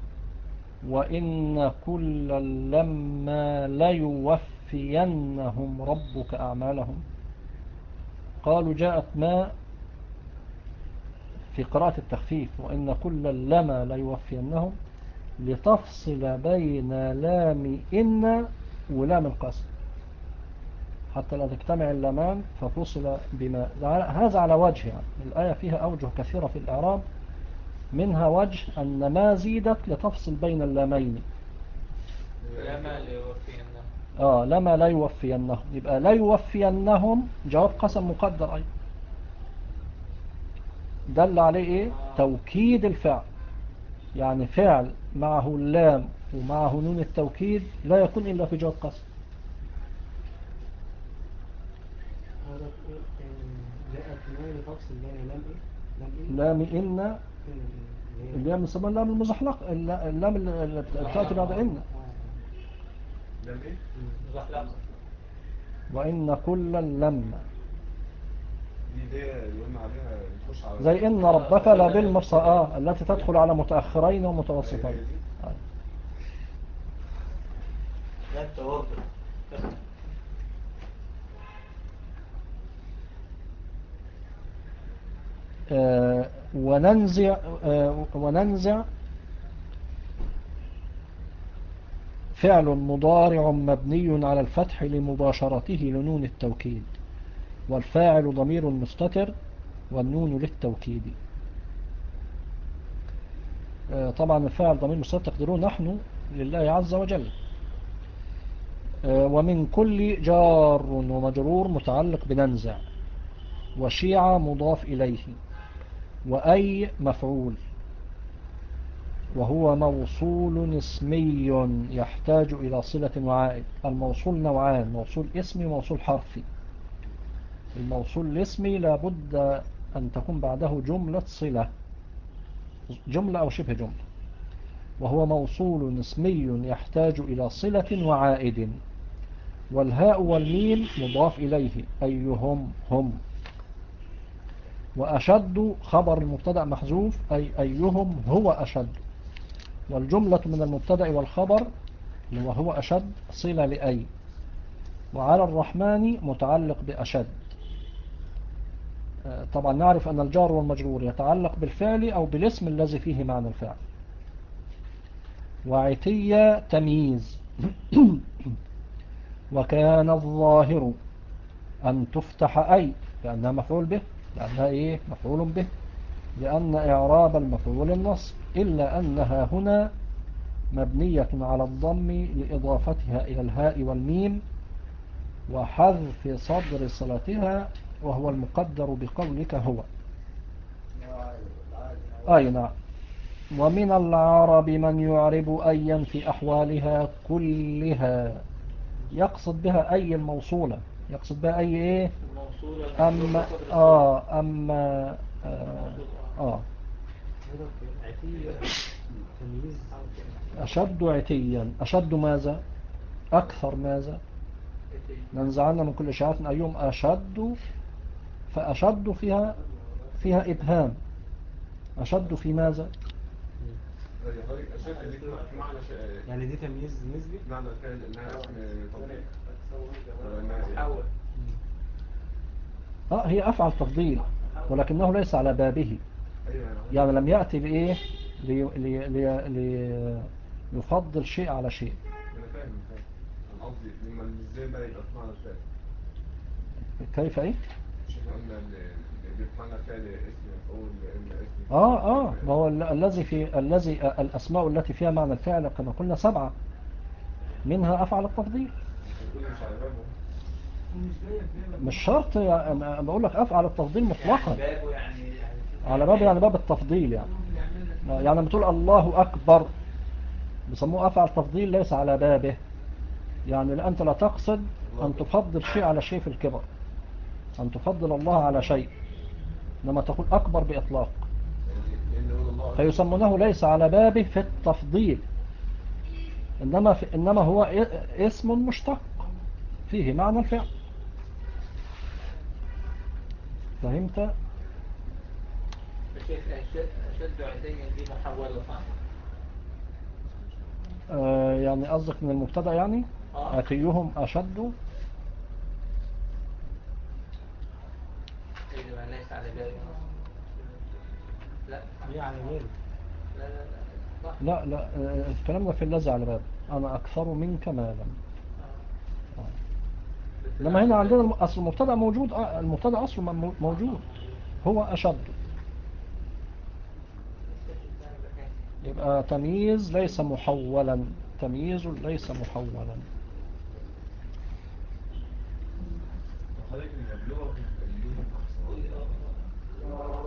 وإن كلا لما ليوفينهم ربك أعمالهم، قالوا جاءت ما في قراءة التخفيف وإن كلا لما ليوفينهم لتفصل بين لام إن ولام القسم حتى لا تجتمع اللمان ففصل بما. هذا على وجه يعني الآية فيها أوجه كثيرة في الإعراب، منها وجه أن ما زيدت لتفصل بين اللامين. لما ليوفينهم آه لما لا يوفينهم، يبقى لا يوفينهم جواب قسم مقدر أي دل عليه إيه؟ توكيد الفعل، يعني فعل معه اللام ومعه نون التوكيد لا يكون إلا في جواب قسم. هذا جاءت ما لتفصل بين لام ايه؟ لام لام ايه؟ إن اللي هي- اللام بنسميها اللام المزحلق، اللام اللي بتأتي بعد إن. لام ايه؟ مزحلقة. وإن كل لما دي دي اللي قلنا عليها نخش على زي إن ربك لبالمرصاد التي تدخل على متأخرين ومتوسطين. ده التوابع. آه وننزع آه وننزع فعل مضارع مبني على الفتح لمباشرته لنون التوكيد، والفاعل ضمير مستتر والنون للتوكيد. آه طبعا الفاعل ضمير مستتر تقدرون نحن لله عز وجل. آه ومن كل جار ومجرور متعلق بننزع، وشيعة مضاف إليه، وأي مفعول، وهو موصول اسمي يحتاج إلى صلة وعائد. الموصول نوعان، موصول اسمي وموصول حرفي. الموصول الاسمي لابد أن تكون بعده جملة صلة، جملة أو شبه جملة، وهو موصول اسمي يحتاج إلى صلة وعائد. والهاء والميم مضاف إليه أيهم هم. وأشد خبر المبتدأ محذوف أي أيهم هو أشد، والجملة من المبتدأ والخبر وهو أشد صلة لأي. وعلى الرحمن متعلق بأشد. طبعا نعرف أن الجار والمجرور يتعلق بالفعل أو بالاسم الذي فيه معنى الفعل. وعتية تمييز. وكان الظاهر أن تفتح أي لأنها مفعول به، لأنها إيه مفعول به، لأن إعراب المفعول النصب، إلا أنها هنا مبنية على الضم لإضافتها إلى الهاء والميم وحذف صدر صلتها، وهو المقدر بقولك هو. أي نعم. ومن العرب من يعرب أيا في أحوالها كلها، يقصد بها أي الموصولة، يقصد بها أي إيه موصولة أما آه أما آه, آه عتية تمييز أشد عتيا. أشد ماذا؟ أكثر ماذا؟ ننزعنا من كل شعاف أيهم أشد، فأشد فيها فيها إبهام. أشد في ماذا؟ أشد دي في معنى ش- يعني دي تمييز نسبي. معنى الفعل إنها اسم تطبيق ولا إنها إيه؟ أول آه هي أفعل تفضيل ولكنه ليس على بابه، أيوة أنا عارف. يعني لم يأتي بإيه لي لي لي لي يفضل شيء على شيء. أنا فاهم فاهم. أنا قصدي لما إزاي بقى يبقى في معنى الفعل؟ كيف إيه؟ مش إحنا قلنا إن اللي في معنى الفعل اسم مفعول إما اسم آه آه ما هو ال- الذي في الذي الأسماء التي فيها معنى الفعل كما قلنا سبعة، منها أفعل التفضيل. بتقول مش على بابه. ومش جاية في باب مش شرط يعني، أنا بقول لك أفعل التفضيل يعني مطلقا بابه يعني يعني على باب، يعني باب التفضيل يعني. ممكن يعمل لك يعني لما تقول الله أكبر بيسموه أفعل تفضيل ليس على بابه، يعني أنت لا تقصد أن تفضل شيء على شيء في الكبر، أن تفضل الله على شيء. لما تقول أكبر بإطلاق، لأن يقول الله فيسمونه ليس على بابه في التفضيل، إنما, في إنما هو اسم مشتق فيه معنى الفعل. فهمت؟ الشيخ أشد عديا دي محولة صح؟ آه يعني قصدك من المبتدأ يعني آه. أتيهم أشد. إيه اللي ليس على بالي؟ لا هي على بالي. لا لا لا صح. لا لا آه، الكلام ده في الذي على باب، أنا أكثر منك مالا. آه. بس لما هنا على بالي. عندنا أصل المبتدأ موجود، آه، المبتدأ أصله مو- موجود، هو أشد، يبقى تمييز ليس محولا، تمييز ليس محولا. حضرتك المبلغ أيهم أحسن.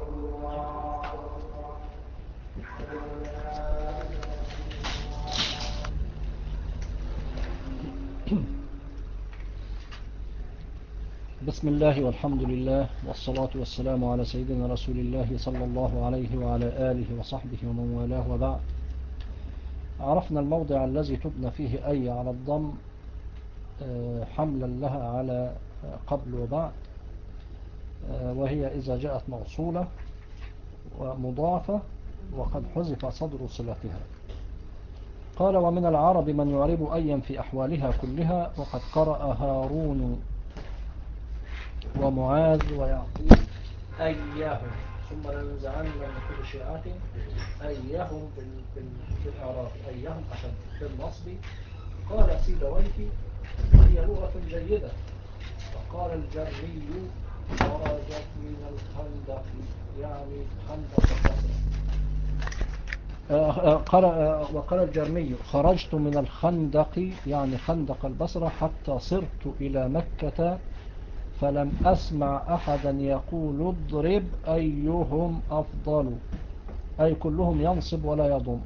بسم الله والحمد لله والصلاة والسلام على سيدنا رسول الله صلى الله عليه وعلى آله وصحبه ومن والاه، وبعد. عرفنا الموضع الذي تبنى فيه أي على الضم آه، حملا لها على آه، قبل وبعد، آه، وهي إذا جاءت موصولة ومضافة وقد حذف صدر صلتها. قال: ومن العرب من يعرب أيا في أحوالها كلها، وقد قرأ هارون ومعاذ ويعقوب أيهم، ثم لننزعن من كل شيعة أيهم بالإعراب، أيهم أشد بالنصب. قال سيبويه: هي لغة جيدة. وقال الجرمي: خرجت من الخندق، يعني خندق البصرة. قال وقال الجرمي: خرجت من الخندق، يعني خندق البصرة، حتى صرت إلى مكة فلم أسمع أحدا يقول اضرب أيهم أفضل، أي كلهم ينصب ولا يضم.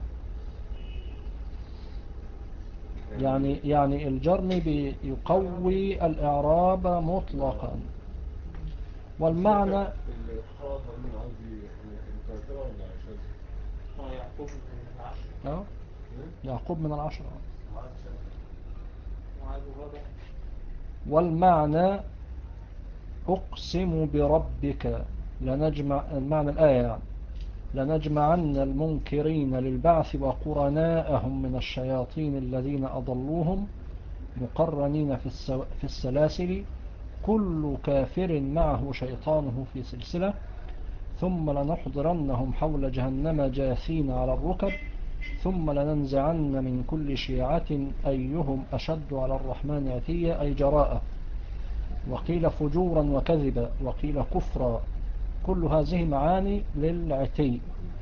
يعني يعني الجرمي بيقوي الإعراب مطلقا. والمعنى الخاص من قصدي متواترة ولا شاذة؟ هو يعقوب من العشر. أه؟ يعقوب من العشرة. معاذ الرابع. والمعنى أقسم بربك لنجمع، المعنى الآية يعني لنجمعن المنكرين للبعث وقرناءهم من الشياطين الذين أضلوهم مقرنين في, السو... في السلاسل، كل كافر معه شيطانه في سلسلة، ثم لنحضرنهم حول جهنم جاثين على الركب، ثم لننزعن من كل شيعة أيهم أشد على الرحمن عتيا، أي جراءة. وقيل فجورا وكذبا، وقيل كفرا. كل هذه معاني للعتي.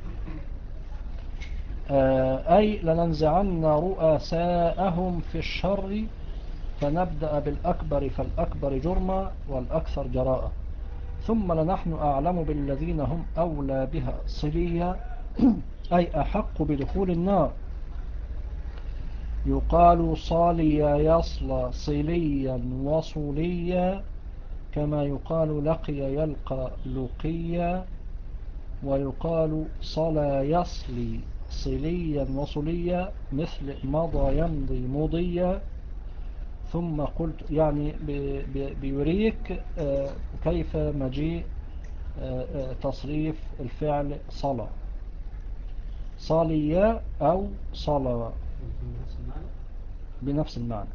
أي لننزعن رؤساءهم في الشر، فنبدأ بالأكبر فالأكبر جرما والأكثر جراءة، ثم لنحن أعلم بالذين هم أولى بها صليا، أي أحق بدخول النار. يقال صاليا يصلى صليا وصليا، كما يقال لقي يلقى لقيا، ويقال صلى يصلي صليا وصليا، مثل مضى يمضي مضيا. ثم قلت يعني بيوريك كيف مجيء تصريف الفعل صلى، صليا أو صلى، بنفس المعنى.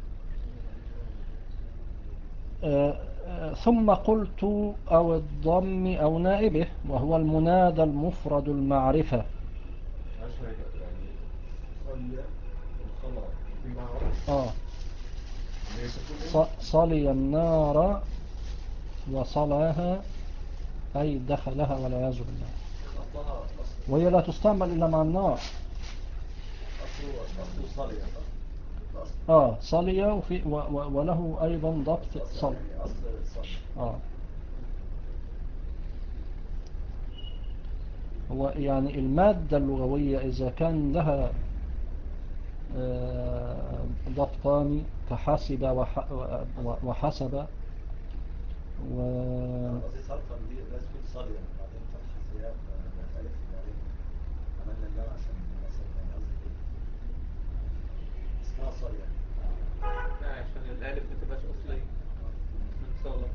ثم قلت أو الضم أو نائبه، وهو المنادى المفرد المعرفة. يعني صلى وصلى في معنى آه صلي النار وصلاها، أي دخلها والعياذ بالله. وهي لا تستعمل إلا مع النار. أصله صالية صح؟ آه صلي، وفي و و وله أيضا ضبط صل. أصل صالية. آه هو يعني المادة اللغوية إذا كان لها ضبطان كحسب وحسب، و... قصدي صرفا دي لازم تكون صالية وبعدين فتح الزياد بقت ألف وبعدين عملنا اللام عشان مثلا يعني قصدي كده اسمها صالية. لا عشان الألف ما تبقاش أصلية من صالة.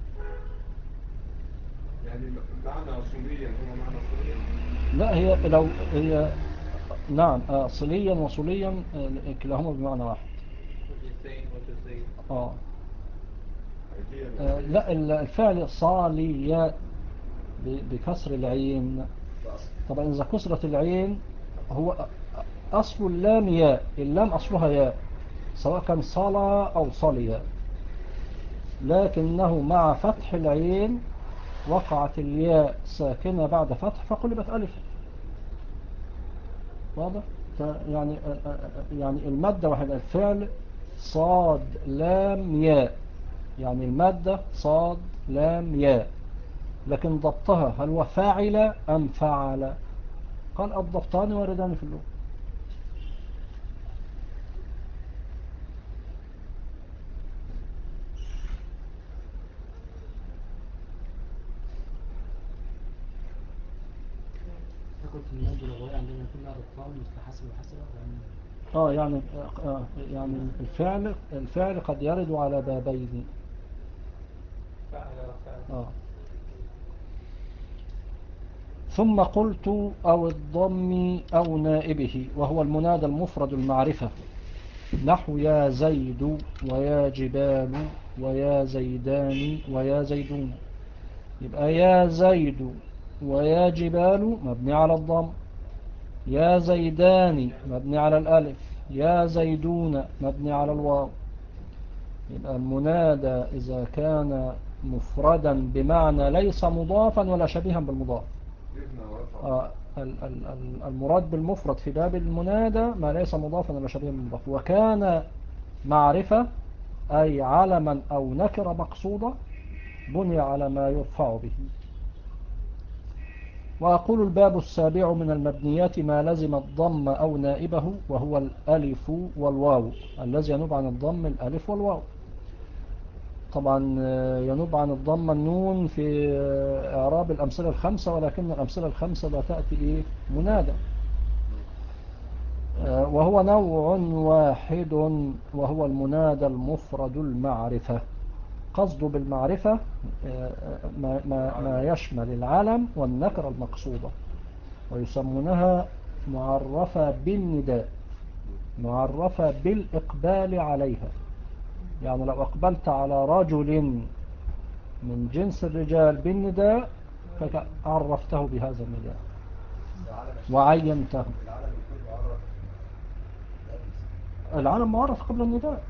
يعني معنى أصوليا هو معنى أصوليا. لا هي لو هي نعم آه، صليا وصليا آه، كلاهما بمعنى واحد. وجزئين وجزئين. اه هي آه، لا ال- الفعل صاليا ب- بكسر العين. ده أصل. طبعا إذا كسرت العين هو أصل اللام ياء، اللام أصلها ياء سواء كان صلا أو صليا، لكنه مع فتح العين وقعت الياء ساكنة بعد فتح فقلبت ألف. واضح؟ ف- يعني يعني المادة واحد الفعل صاد لام ياء، يعني المادة صاد لام ياء، لكن ضبطها هل هو فاعل أم فعل؟ قال الضبطان واردان في اللغة. قلت المادة اللغوية عندنا يكون لها ضبطان مثل حسب وحسب يعني. اه يعني آه يعني الفعل الفعل قد يرد على بابين. فعل وفعل. آه. ثم قلت أو الضم أو نائبه، وهو المنادى المفرد المعرفة، نحو يا زيد ويا جبال ويا زيدان ويا زيدون. يبقى يا زيد ويا جبال مبني على الضم، يا زيدان مبني على الألف، يا زيدون مبني على الواو. يبقى المنادى إذا كان مفردا بمعنى ليس مضافا ولا شبيها بالمضاف. آه ال- ال- ال- المراد بالمفرد في باب المنادى ما ليس مضافا ولا شبيها بالمضاف. وكان معرفة أي علما أو نكرة مقصودة بني على ما يرفع به. وأقول الباب السابع من المبنيات ما لزم الضم أو نائبه، وهو الألف والواو. الذي ينوب عن الضم الألف والواو. طبعا ينوب عن الضم النون في إعراب الأمثلة الخمسة، ولكن الأمثلة الخمسة لا تأتي إيه منادى. وهو نوع واحد وهو المنادى المفرد المعرفة. قصده بالمعرفة ما, ما, ما يشمل العلم والنكرة المقصودة، ويسمونها معرفة بالنداء، معرفة بالإقبال عليها. يعني لو أقبلت على رجل من جنس الرجال بالنداء فعرفته بهذا النداء وعينته. العالم يكون معرف. العالم معرف قبل النداء.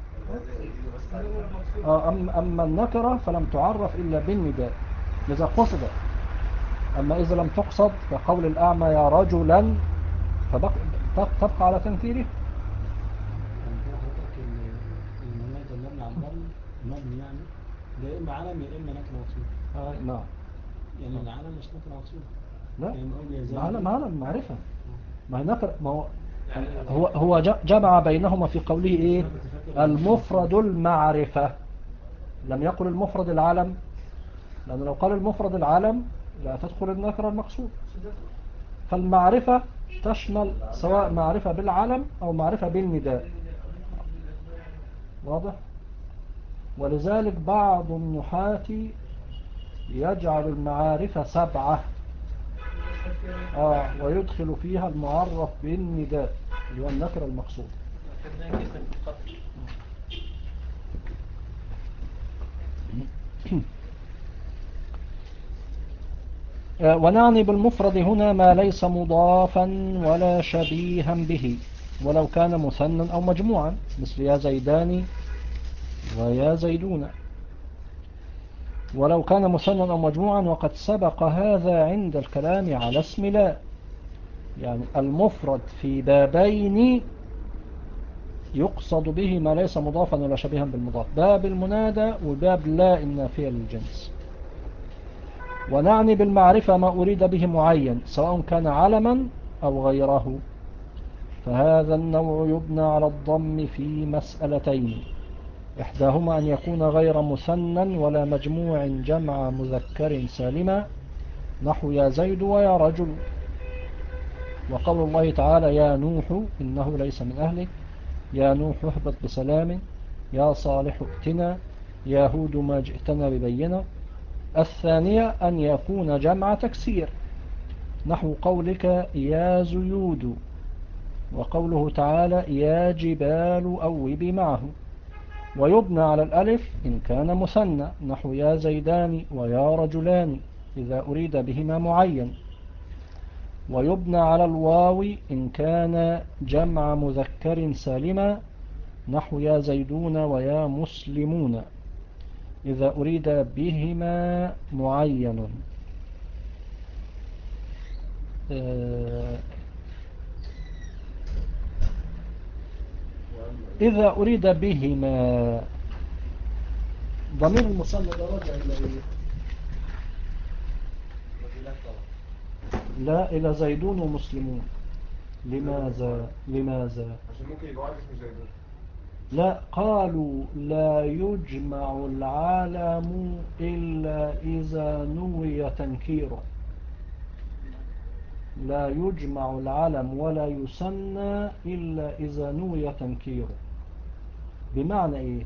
أما النكرة فلم تعرف إلا بالنداء إذا قصد. أما إذا لم تقصد كقول الأعمى يا رجلا فتبقى على تنكيره. عندنا حضرتك المنادى المبني على الضم مبني يعني ده يا إما علم يا إما نكرة مقصودة. آه نعم. يعني العلم مش نكرة مقصودة. لا يعني نقول يا زيد. علم علم معرفة. ما هي نكرة. ما هو هو هو جمع بينهما في قوله إيه المفرد المعرفة. لم يقل المفرد العلم، لأنه لو قال المفرد العلم لا تدخل النكرة المقصود. فالمعرفة تشمل سواء معرفة بالعلم أو معرفة بالنداء. واضح؟ ولذلك بعض النحاة يجعل المعارف سبعة آه ويدخل فيها المعرف بالنداء اللي هو النكرة المقصود. ونعني بالمفرد هنا ما ليس مضافا ولا شبيها به، ولو كان مثنى أو مجموعا، مثل يا زيدان ويا زيدون. ولو كان مثنى أو مجموعا، وقد سبق هذا عند الكلام على اسم لا. يعني المفرد في بابين يقصد به ما ليس مضافا ولا شبيها بالمضاف، باب المنادى وباب لا النافية للجنس. ونعني بالمعرفة ما أريد به معين سواء كان علما أو غيره. فهذا النوع يبنى على الضم في مسألتين. إحداهما أن يكون غير مثنى ولا مجموع جمع مذكر سالما، نحو يا زيد ويا رجل. وقول الله تعالى يا نوح إنه ليس من أهلك، يا نوح اهبط بسلام، يا صالح ائتنا، يا هود ما جئتنا ببينة. الثانية أن يكون جمع تكسير، نحو قولك يا زيود، وقوله تعالى يا جبال أوبي معه. ويبنى على الألف إن كان مثنى، نحو يا زيدان ويا رجلان إذا أريد بهما معين. ويبنى على الواو إن كان جمع مذكر سالما، نحو يا زيدون ويا مسلمون إذا أريد بهما معين. إذا أريد بهما، ضمير المثنى ده راجع إلى إيه؟ رجلان طبعا. لا، إلى زيدون ومسلمون. لماذا؟ لماذا؟ عشان ممكن يبقى واحد اسمه زيدون. لا، قالوا لا يجمع العالم إلا إذا نوي تنكيره. لا يجمع العلم ولا يسنى إلا إذا نوي تنكيره. بمعنى إيه؟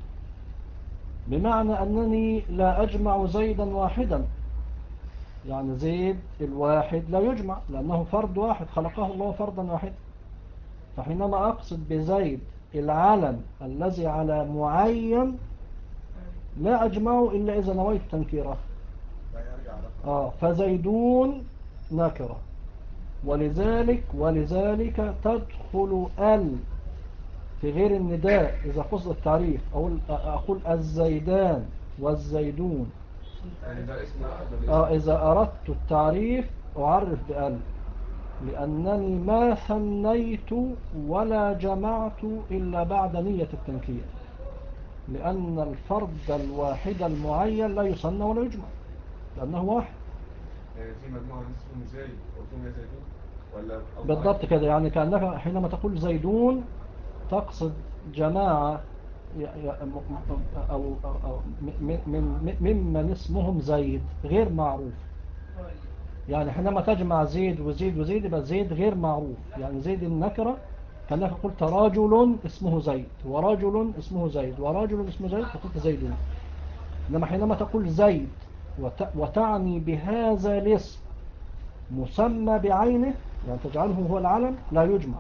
بمعنى أنني لا أجمع زيدا واحدا، يعني زيد الواحد لا يجمع لأنه فرد واحد خلقه الله فردا واحدا. فحينما أقصد بزيد العلم الذي على معين لا أجمعه إلا إذا نويت تنكيره. فيرجع رقم. آه فزيدون نكرة، ولذلك ولذلك تدخل ال في غير النداء إذا قصد التعريف. أقول, أقول الزيدان والزيدون. يعني ده اسم واحد ولا آه اسم؟ إذا أردت التعريف أعرف بأل، لأنني ما ثنيت ولا جمعت إلا بعد نية التنكير، لأن الفرد الواحد المعين لا يثنى ولا يجمع لأنه واحد. يعني في مجموعة من اسمهم زيد قلتهم يا زيدون ولا أو بالضبط واحد؟ كده، يعني كأنك حينما تقول زيدون تقصد جماعة ي- ي- أو أو أو من من ممن اسمهم زيد غير معروف. يعني حينما تجمع زيد وزيد وزيد يبقى زيد غير معروف، يعني زيد النكرة كأنك قلت رجل اسمه زيد ورجل اسمه زيد ورجل اسمه زيد فقلت زيدون. إنما حينما تقول زيد وت- وتعني بهذا الاسم مسمى بعينه، يعني تجعله هو العلم، لا يجمع.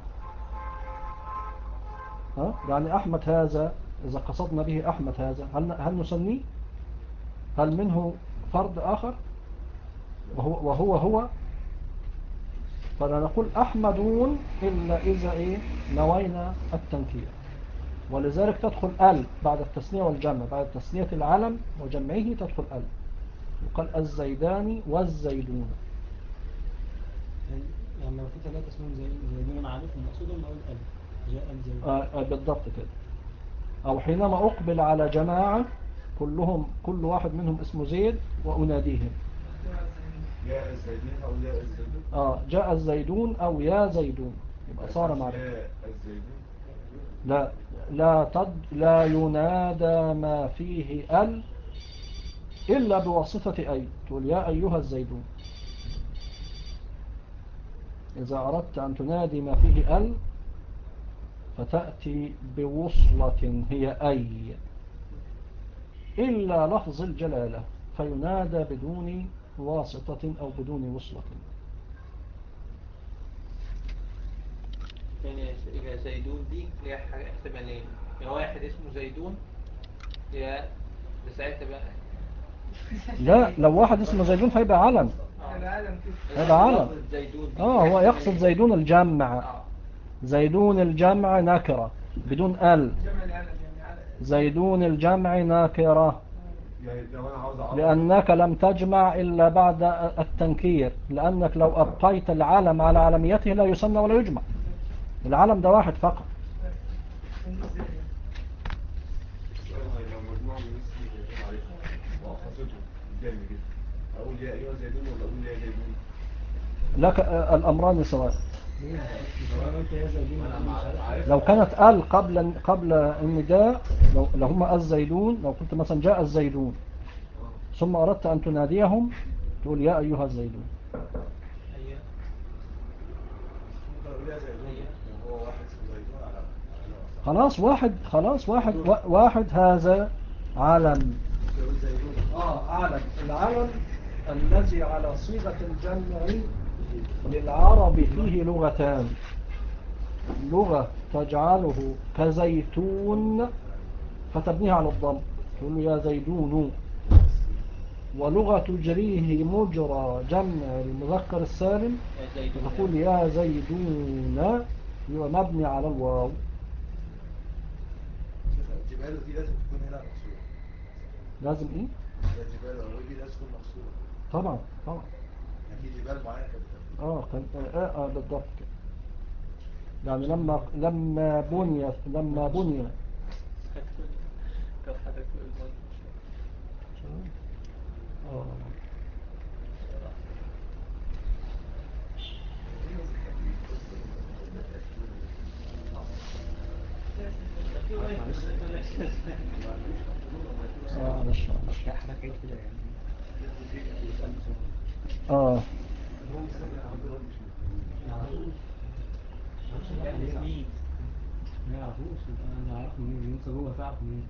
ها؟ يعني أحمد هذا إذا قصدنا به أحمد هذا هل, هل نسميه؟ هل منه فرد آخر وهو وهو, هو؟ فلا نقول أحمدون إلا إذا إيه نوينا التنكير. ولذلك تدخل ال بعد التثنية والجمع، بعد تثنية العلم وجمعه تدخل ال، وقال الزيدان والزيدون. يعني يعني لو في ثلاثة اسمهم زي زيدون أنا عارفهم مقصودهم أقول ألف جاء الزيدون. آه آه بالضبط كده. أو حينما أقبل على جماعة كلهم كل واحد منهم اسمه زيد وأناديهم يا الزيدون أو يا الزيدون. آه جاء الزيدون أو يا زيدون يبقى صار معرفة. يا الزيدون. لا لا تد لا ينادى ما فيه ال إلا بواسطة أي، تقول يا أيها الزيدون. إذا أردت أن تنادي ما فيه ال فتأتي بوصلة هي أي، إلا لفظ الجلالة فينادى بدون واسطة أو بدون وصلة. يعني يا زيدون دي ليها حاجة احتمالين، يا واحد اسمه زيدون يا بساعتها بقى لا، لو واحد اسمه زيدون هيبقى علم. العالم كده. هيبقى علم. لفظ زيدون دي آه هو احتمالين. يقصد زيدون الجمع. اه زيدون الجمع نكرة بدون ال. جمع العالم يعني على زيدون الجمع ناكرة يعني لو أنا عاوز أعرف لأنك لم تجمع إلا بعد التنكير، لأنك لو أبقيت العلم على علميته لا يسمى ولا يجمع، العلم ده واحد فقط. السؤال هاي لو مجموعة من الناس اسمهم زيدون عارفهم وأحفظتهم قدامي كده أقول يا أيها الزيدون ولا أقول يا زيدون؟ لك الأمران سواء، ليه؟ مش انا قلت يا زيدون انا مش مع- عارف. عارف لو كانت ال قبل قبل النداء، لو لو هم الزيدون، لو قلت مثلا جاء الزيدون ثم أردت أن تناديهم تقول يا أيها الزيدون. هي ممكن اقول يا زيدون لو هو واحد اسمه زيدون على على وصف. خلاص واحد، خلاص واحد وا- واحد هذا علم. ممكن اقول زيدون. آه علم، العلم الذي على صيغة الجمع للعرب فيه لغتان، لغة تجعله كزيتون فتبنيه على الضم تقول له يا زيدون، ولغة تجريه مجرى جمع المذكر السالم فتقول يا زيدون، هو مبني على الواو. جباله دي لازم تكون هنا مقصورة. لازم ايه؟ يا جبال أوي دي لازم تكون مقصورة. طبعا طبعا. يعني في جبال معينة كانت اه كان اه, آه بالضبط كده. يعني لما لما بني لما بني كف حضرتك في الموت. اه اه معلش معلش. لا حضرتك قلت كده يعني. اه ما يعرفوش. ما يعرفوش مين؟ ما يعرفوش انا عارف منين لسه جوه تعرف منين.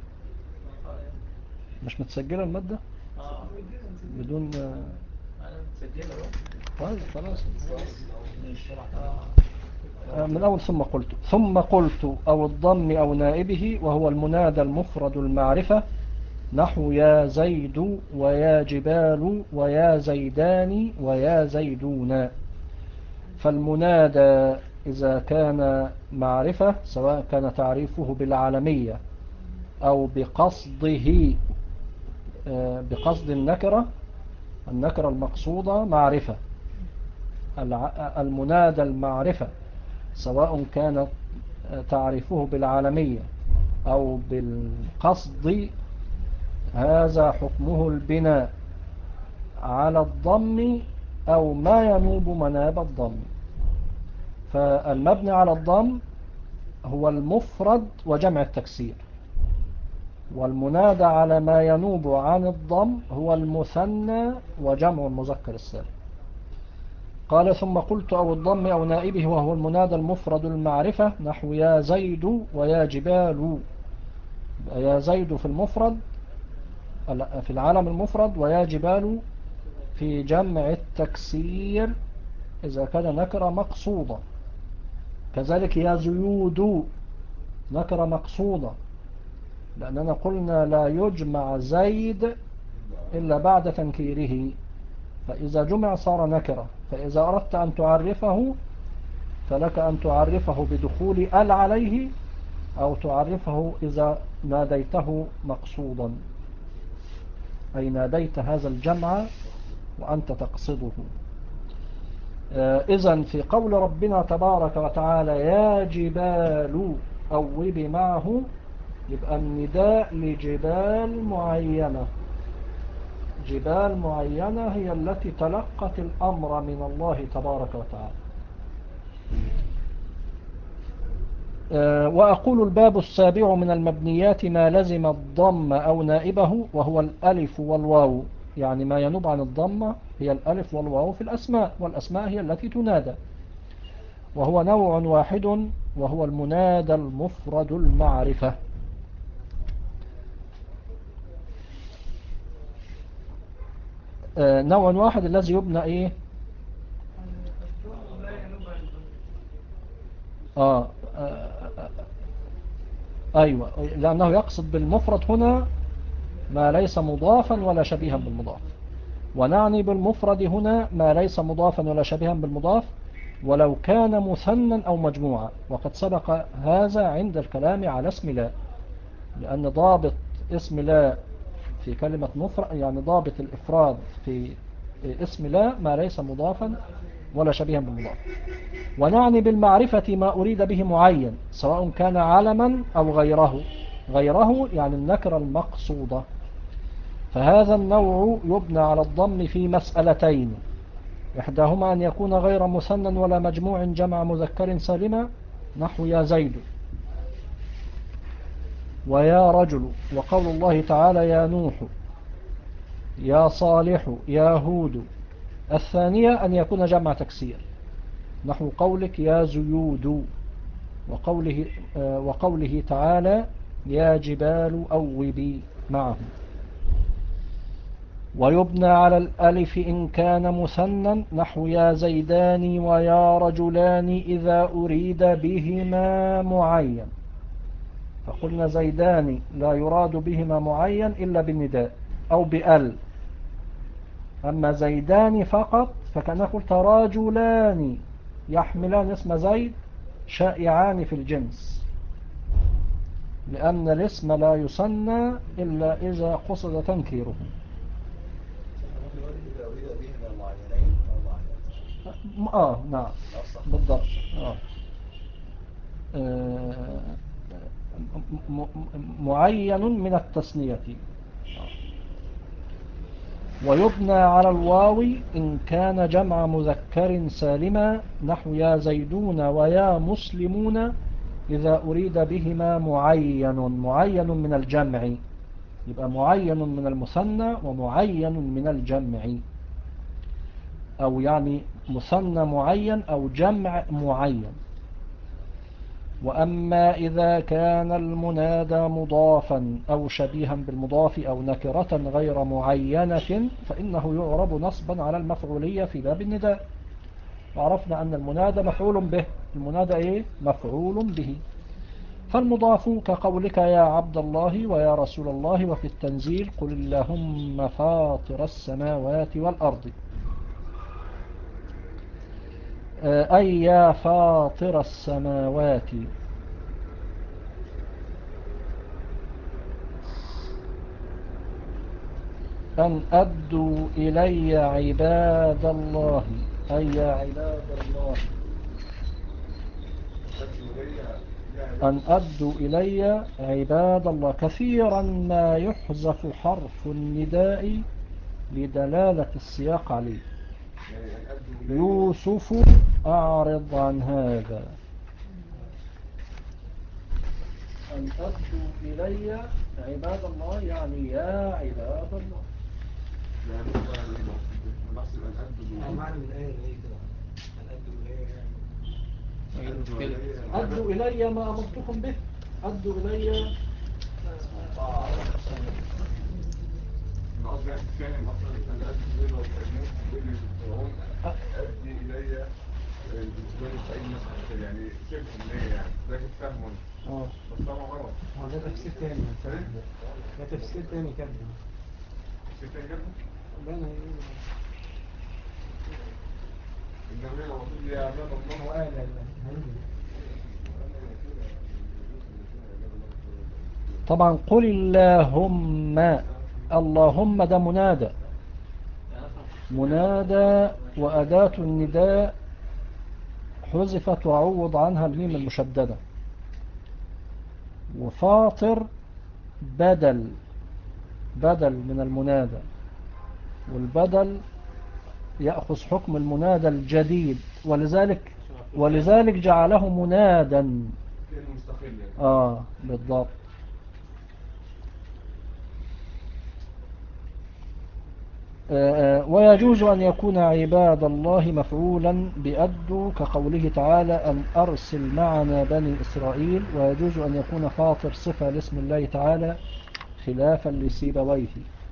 مش متسجلة المادة اه بدون آه، انا متسجله اهو. طيب خلاص. ماشي اه آه، من أول ثم قلت ثم قلت أو الضم أو نائبه وهو المنادى المفرد المعرفة، نحو يا زيد ويا جبال ويا زيدان ويا زيدون. فالمنادى إذا كان معرفة سواء كان تعريفه بالعالمية أو بقصده آه، بقصد النكرة، النكرة المقصودة معرفة. الع- المنادى المعرفة سواء كان تعريفه بالعالمية أو بالقصد، هذا حكمه البناء على الضم أو ما ينوب مناب الضم. فالمبني على الضم هو المفرد وجمع التكسير، والمنادى على ما ينوب عن الضم هو المثنى وجمع المذكر السالم. قال ثم قلت أو الضم أو نائبه وهو المنادى المفرد المعرفة، نحو يا زيد ويا جبال. يا زيد في المفرد في العالم المفرد، ويا جبال في جمع التكسير إذا كان نكرة مقصودة. كذلك يا زيود نكرة مقصودة، لأننا قلنا لا يجمع زيد إلا بعد تنكيره، فإذا جمع صار نكرة. فإذا أردت أن تعرفه فلك أن تعرفه بدخول ال عليه، أو تعرفه إذا ناديته مقصودا، أي ناديت هذا الجمع وأنت تقصده. إذن في قول ربنا تبارك وتعالى يا جبال أوبي معه، يبقى النداء لجبال معينة. جبال معينة هي التي تلقت الأمر من الله تبارك وتعالى. وأقول الباب السابع من المبنيات ما لزم الضم أو نائبه وهو الألف والواو، يعني ما ينوب عن الضمة هي الألف والواو في الأسماء، والأسماء هي التي تنادى، وهو نوع واحد وهو المنادى المفرد المعرفة. نوع واحد الذي يبنى إيه؟ آه, آه, آه أيوة، لأنه يقصد بالمفرد هنا ما ليس مضافا ولا شبيها بالمضاف، ونعني بالمفرد هنا ما ليس مضافا ولا شبيها بالمضاف ولو كان مثنى أو مجموعة. وقد سبق هذا عند الكلام على اسم لا، لأن ضابط اسم لا في كلمة مفرد، يعني ضابط الإفراد في اسم لا ما ليس مضافا ولا شبيها بالمضاف. ونعني بالمعرفة ما أريد به معين سواء كان علما أو غيره، غيره يعني النكرة المقصودة. فهذا النوع يبنى على الضم في مسألتين. إحداهما أن يكون غير مثنى ولا مجموع جمع مذكر سالما نحو يا زيد ويا رجل، وقول الله تعالى يا نوح يا صالح يا هود. الثانية أن يكون جمع تكسير نحو قولك يا زيود، وقوله, وقوله تعالى يا جبال أوبي معه. ويبنى على الألف إن كان مثنى نحو يا زيدان ويا رجلان إذا أريد بهما معين. فقلنا زيدان لا يراد بهما معين إلا بالنداء أو بأل، أما زيدان فقط فكان قلت رجلان يحملان اسم زيد شائعان في الجنس، لأن الاسم لا يسنى إلا إذا قصد تنكيره. إذا أريد بهما معينين أو معينين. آه نعم بالضبط. آه. آه. معين من التثنية. ويبنى على الواو إن كان جمع مذكر سالما نحو يا زيدون ويا مسلمون إذا أريد بهما معين. معين من الجمع، يبقى معين من المثنى ومعين من الجمع، أو يعني مثنى معين أو جمع معين. وأما إذا كان المنادى مضافا أو شبيها بالمضاف أو نكرة غير معينة فإنه يعرب نصبا على المفعولية في باب النداء. وعرفنا أن المنادى مفعول به، المنادى إيه؟ مفعول به. فالمضاف كقولك يا عبد الله ويا رسول الله، وفي التنزيل قل اللهم فاطر السماوات والأرض، أي يا فاطر السماوات. أن أدوا إلي عباد الله، أي يا عباد الله. أن أدوا إلي عباد الله. كثيرا ما يحذف حرف النداء لدلالة السياق عليه. يوسف أعرض عن هذا. أن أدوا إلي عباد الله يعني يا عباد الله. يعني أنا بحسب أن أدوا معنى الآية إيه كده؟ أن أدوا إليه يعني أدوا إلي ما أمرتكم به. أدوا إلي أنا قصدي يعني فاهم أصلا أن أدوا إليه وكأنه بيقول للفرعون أدي إلي الإنسان في أي مسألة، يعني سيبهم ليه يعني ده كنت فاهمه أنا. بس طبعا غلط. هو ده تفسير تاني ده تفسير تاني كده. تفسير تاني كده؟ ربنا يقول إنما هنا المفروض يا عباد الله هو قال هنزل. طبعا قل اللهم. اللهم ده منادى، منادى وأداة النداء حذفت وعوض عنها الميم المشددة. وفاطر بدل بدل من المنادى، والبدل يأخذ حكم المنادى الجديد، ولذلك ولذلك جعله منادا. كأنه مستقل يعني. آه بالضبط. ويجوز أن يكون عباد الله مفعولا بأدوا كقوله تعالى أن أرسل معنا بني إسرائيل. ويجوز أن يكون فاطر صفة لاسم الله تعالى خلافا لسيبويه.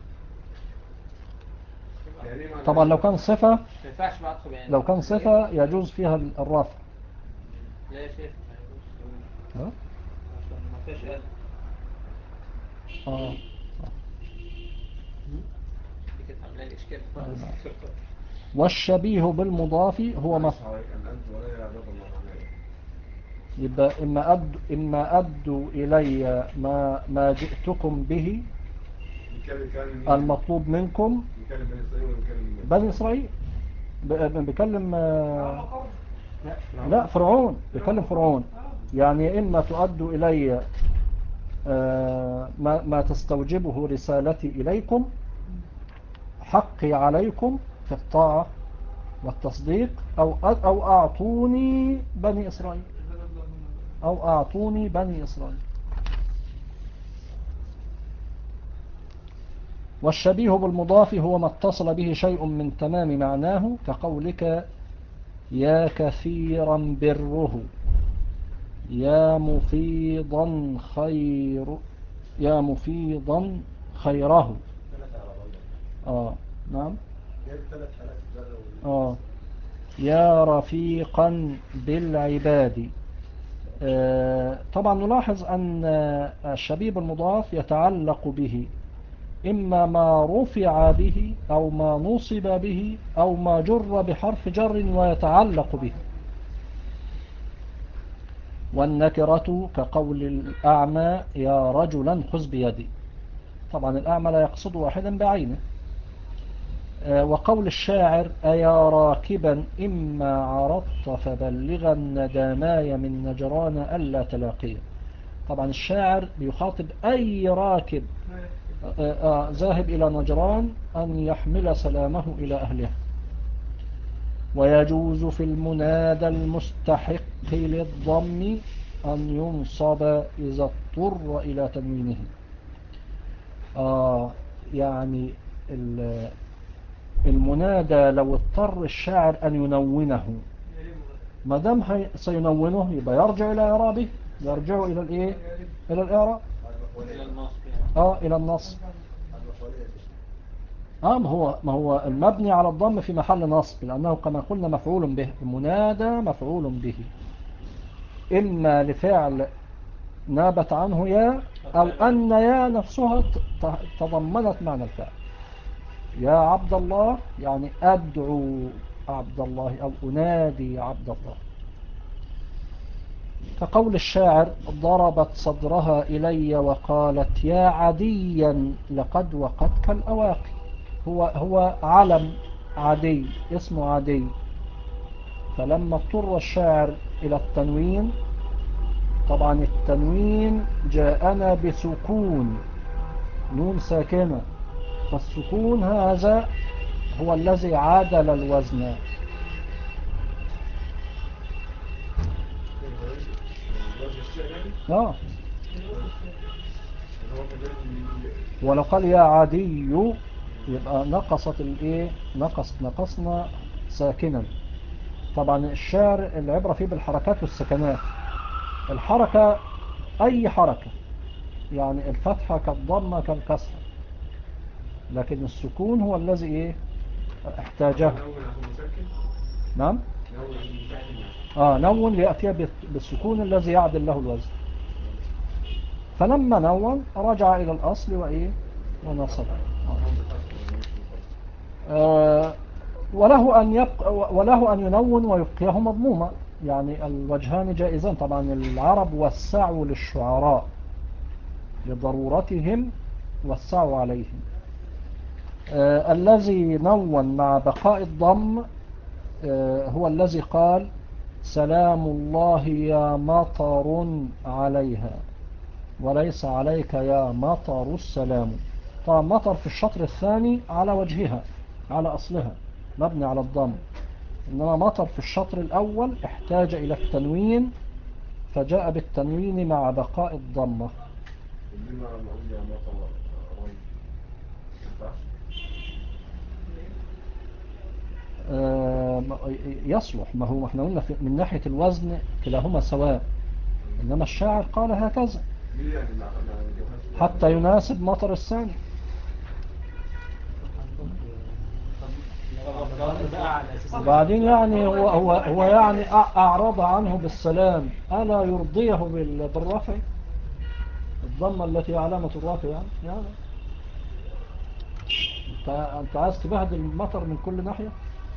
طبعا لو كان صفة لو كان صفة يجوز فيها الرفع. لا يا شيخ ما يجوز عشان ما فيش قلب. اه والشبيه بالمضاف هو مف... يبقى إما أد إما أدوا إلي ما ما جئتكم به المطلوب منكم. بني إسرائيل بيكلم لا فرعون، بيكلم فرعون. يعني إما تؤدوا إلي ما ما تستوجبه رسالتي إليكم، حقي عليكم في الطاعة والتصديق أو أو أعطوني بني إسرائيل أو أعطوني بني إسرائيل. والشبيه بالمضاف هو ما اتصل به شيء من تمام معناه كقولك يا كثيرا بره، يا مفيضا خير، يا مفيضا خيره. ثلاث عربية. آه نعم. جايب ثلاث حالات الجر وال- آه يا رفيقا بالعباد. آه طبعا نلاحظ أن الشبيه بالمضاف يتعلق به إما ما رفع به أو ما نصب به أو ما جر بحرف جر ويتعلق به. والنكرة كقول الأعمى يا رجلا خذ بيدي، طبعا الأعمى لا يقصد واحدا بعينه. وقول الشاعر أيا راكبا إما عرضت فبلغن داماي من نجران ألا تلاقيه، طبعا الشاعر بيخاطب أي راكب ذاهب إلى نجران أن يحمل سلامه إلى أهله. ويجوز في المنادى المستحق للضم أن ينصب إذا اضطر إلى تنوينه. آه يعني المنادى لو اضطر الشاعر أن ينونه، ما دام سينونه يبقى يرجع إلى إعرابه، يرجع إلى الإيه؟ إلى الإعراب، إلى النصب آه إلى النصب. آه ما هو ما هو المبني على الضم في محل نصب، لأنه كما قلنا مفعول به، المنادى مفعول به إما لفعل نابت عنه يا، أو أن يا نفسها تضمنت معنى الفعل. يا عبد الله يعني أدعو عبد الله أو أنادي عبد الله. كقول الشاعر ضربت صدرها إلي وقالت يا عديا لقد وقتك الأواقي. هو هو علم عدي، اسمه عدي، فلما اضطر الشاعر إلى التنوين، طبعا التنوين جاءنا بسكون نون ساكنة، فالسكون هذا هو الذي عادل الوزن. آه. ولو قال يا عادي يبقى نقصت الايه، نقص نقصنا ساكنا. طبعا الشعر العبرة فيه بالحركات والسكنات. الحركة اي حركة، يعني الفتحة كالضمة كالكسرة، لكن السكون هو الذي ايه احتاجه. نعم. اه نون ليأتي بالسكون الذي يعدل له الوزن، فلما نون رجع إلى الأصل وإيه ونصب. آه وله أن يبقى وله أن ينون ويبقيه مضموما، يعني الوجهان جائزان. طبعا العرب وسعوا للشعراء لضرورتهم، وسعوا عليهم. آه الذي نون مع بقاء الضم آه هو الذي قال سلام الله يا مطر عليها، وليس عليك يا مطر السلام. طبعا مطر في الشطر الثاني على وجهها، على أصلها مبني على الضم، إنما مطر في الشطر الأول احتاج إلى التنوين فجاء بالتنوين مع بقاء الضمة. آه يصلح، ما هو احنا قلنا من ناحية الوزن كلاهما سواء، إنما الشاعر قال هكذا حتى يناسب مطر الثاني. وبعدين يعني هو هو هو يعني أعرض عنه بالسلام، ألا يرضيه بالرفع، الضمة التي علامة الرفع يعني, يعني انت انت عايز تبهدل المطر من كل ناحية.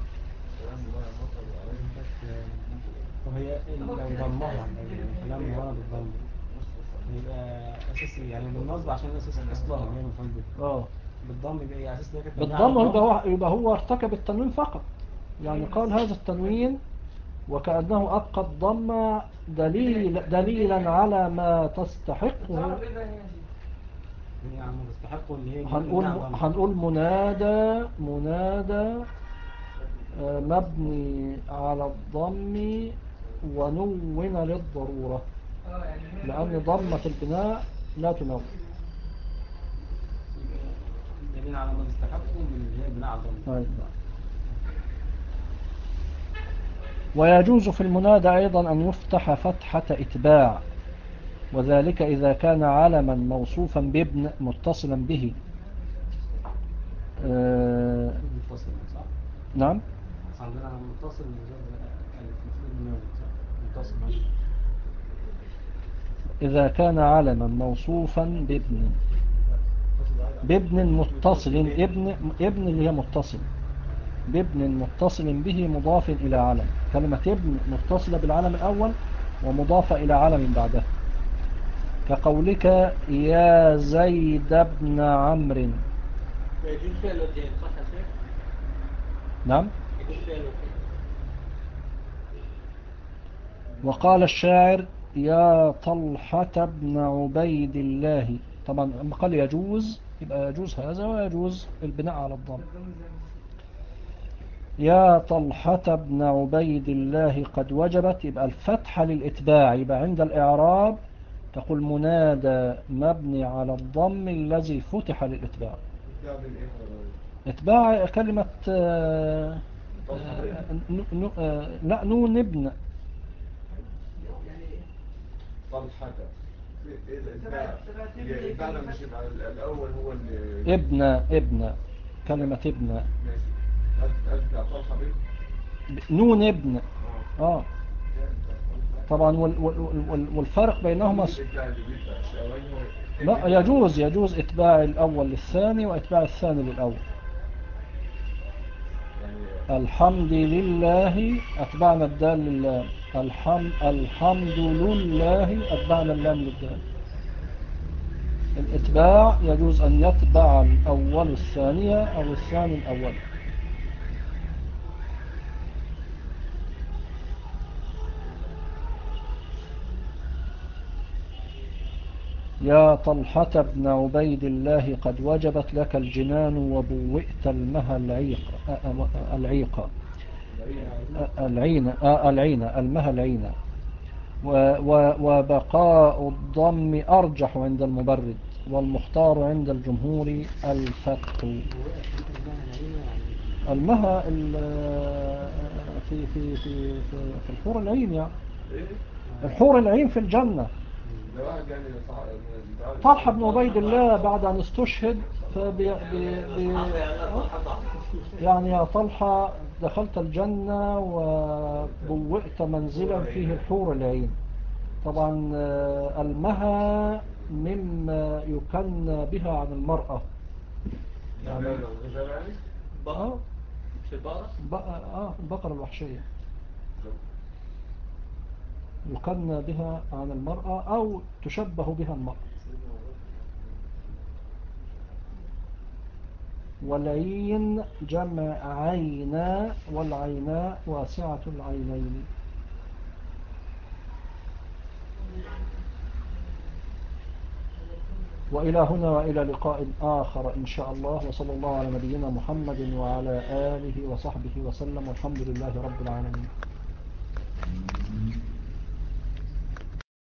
وهي لو ضمها يعني كلام ورا بالضم يبقى اساسي يعني بالنصب عشان اساس اصلها هي مفعول به. اه بالضم يبقى ايه اساس ده؟ بالضم يبقى هو يبقى هو ارتكب التنوين فقط، يعني قال هذا التنوين وكأنه أبقى الضم دليل دليلا على ما تستحقه. تستحقه اللي هي هنقول هنقول منادى منادى آه، مبني على الضم ونون للضرورة، اه يعني هي لأن ضمة البناء لا تنون. دليل على ما استحقوا من اللي هي البناء على الضم. أيوة. ويجوز في المنادى أيضا أن يفتح فتحة إتباع، وذلك إذا كان علما موصوفا بابن متصلا به. آه متصل صح؟ نعم. عندنا متصل من غير ألف المفروض نون صح؟ متصل ماشي. إذا كان علما موصوفا بابن بابن متصل، ابن ابن اللي هي متصل، بابن متصل به مضاف إلى علم. كلمة ابن متصلة بالعلم الأول ومضافة إلى علم بعده، كقولك يا زيد بن عمرو. يجوز فيها الوجهين صح يا شيخ؟ نعم. يجوز فيها الوجهين. وقال الشاعر يا طلحة بن عبيد الله. طبعا لما قال يجوز يبقى يجوز هذا ويجوز البناء على الضم. يا طلحة بن عبيد الله قد وجبت، يبقى الفتحة للإتباع، يبقى عند الإعراب تقول منادى مبني على الضم الذي فتح للإتباع. بتعمل ايه حضرتك؟ إتباع كلمة آه، آه، ن- ن- آه، لا نون ابن. طلحة ايه الاتباع؟ هي الاتباع مش يبقى الاول هو اللي ابن ابن كلمة ابن. ماشي. اتبع طلحة بيه. نون ابن. اه اه طبعا وال وال وال والفرق بينهما س- الاتباع اللي بيتبع الشقواني هو لا يجوز يجوز اتباع الأول للثاني واتباع الثاني للأول. يعني الحمد لله أتبعنا الدال لله. الحمد الحمد لله أتبعنا اللام للدال. الاتباع يجوز أن يتبع الأول الثانية أو الثاني الأول. يا طلحة بن عبيد الله قد وجبت لك الجنان وبوئت المها العيق العيق العين العين المها العين. وبقاء الضم أرجح عند المبرد، والمختار عند الجمهور الفتح. المها في في في في الحور العين، يعني ايه؟ الحور العين في الجنة. ده واحد يعني صح- متعرف. طلحة بن عبيد الله بعد أن استشهد فبي بي بي يعني يا طلحة دخلت الجنة وبوئت منزلا فيه الحور العين. طبعا آه، المها مما يكنى بها عن المرأة، يعني يعني الغزالة يعني؟ آه في البقرة؟ بقى- آه البقرة الوحشية يكنى بها عن المرأة أو تشبه بها المرأة. والعين جمع عينا، والعيناء واسعة العينين. وإلى هنا وإلى لقاء آخر إن شاء الله، وصلى الله على نبينا محمد وعلى آله وصحبه وسلم، والحمد لله رب العالمين.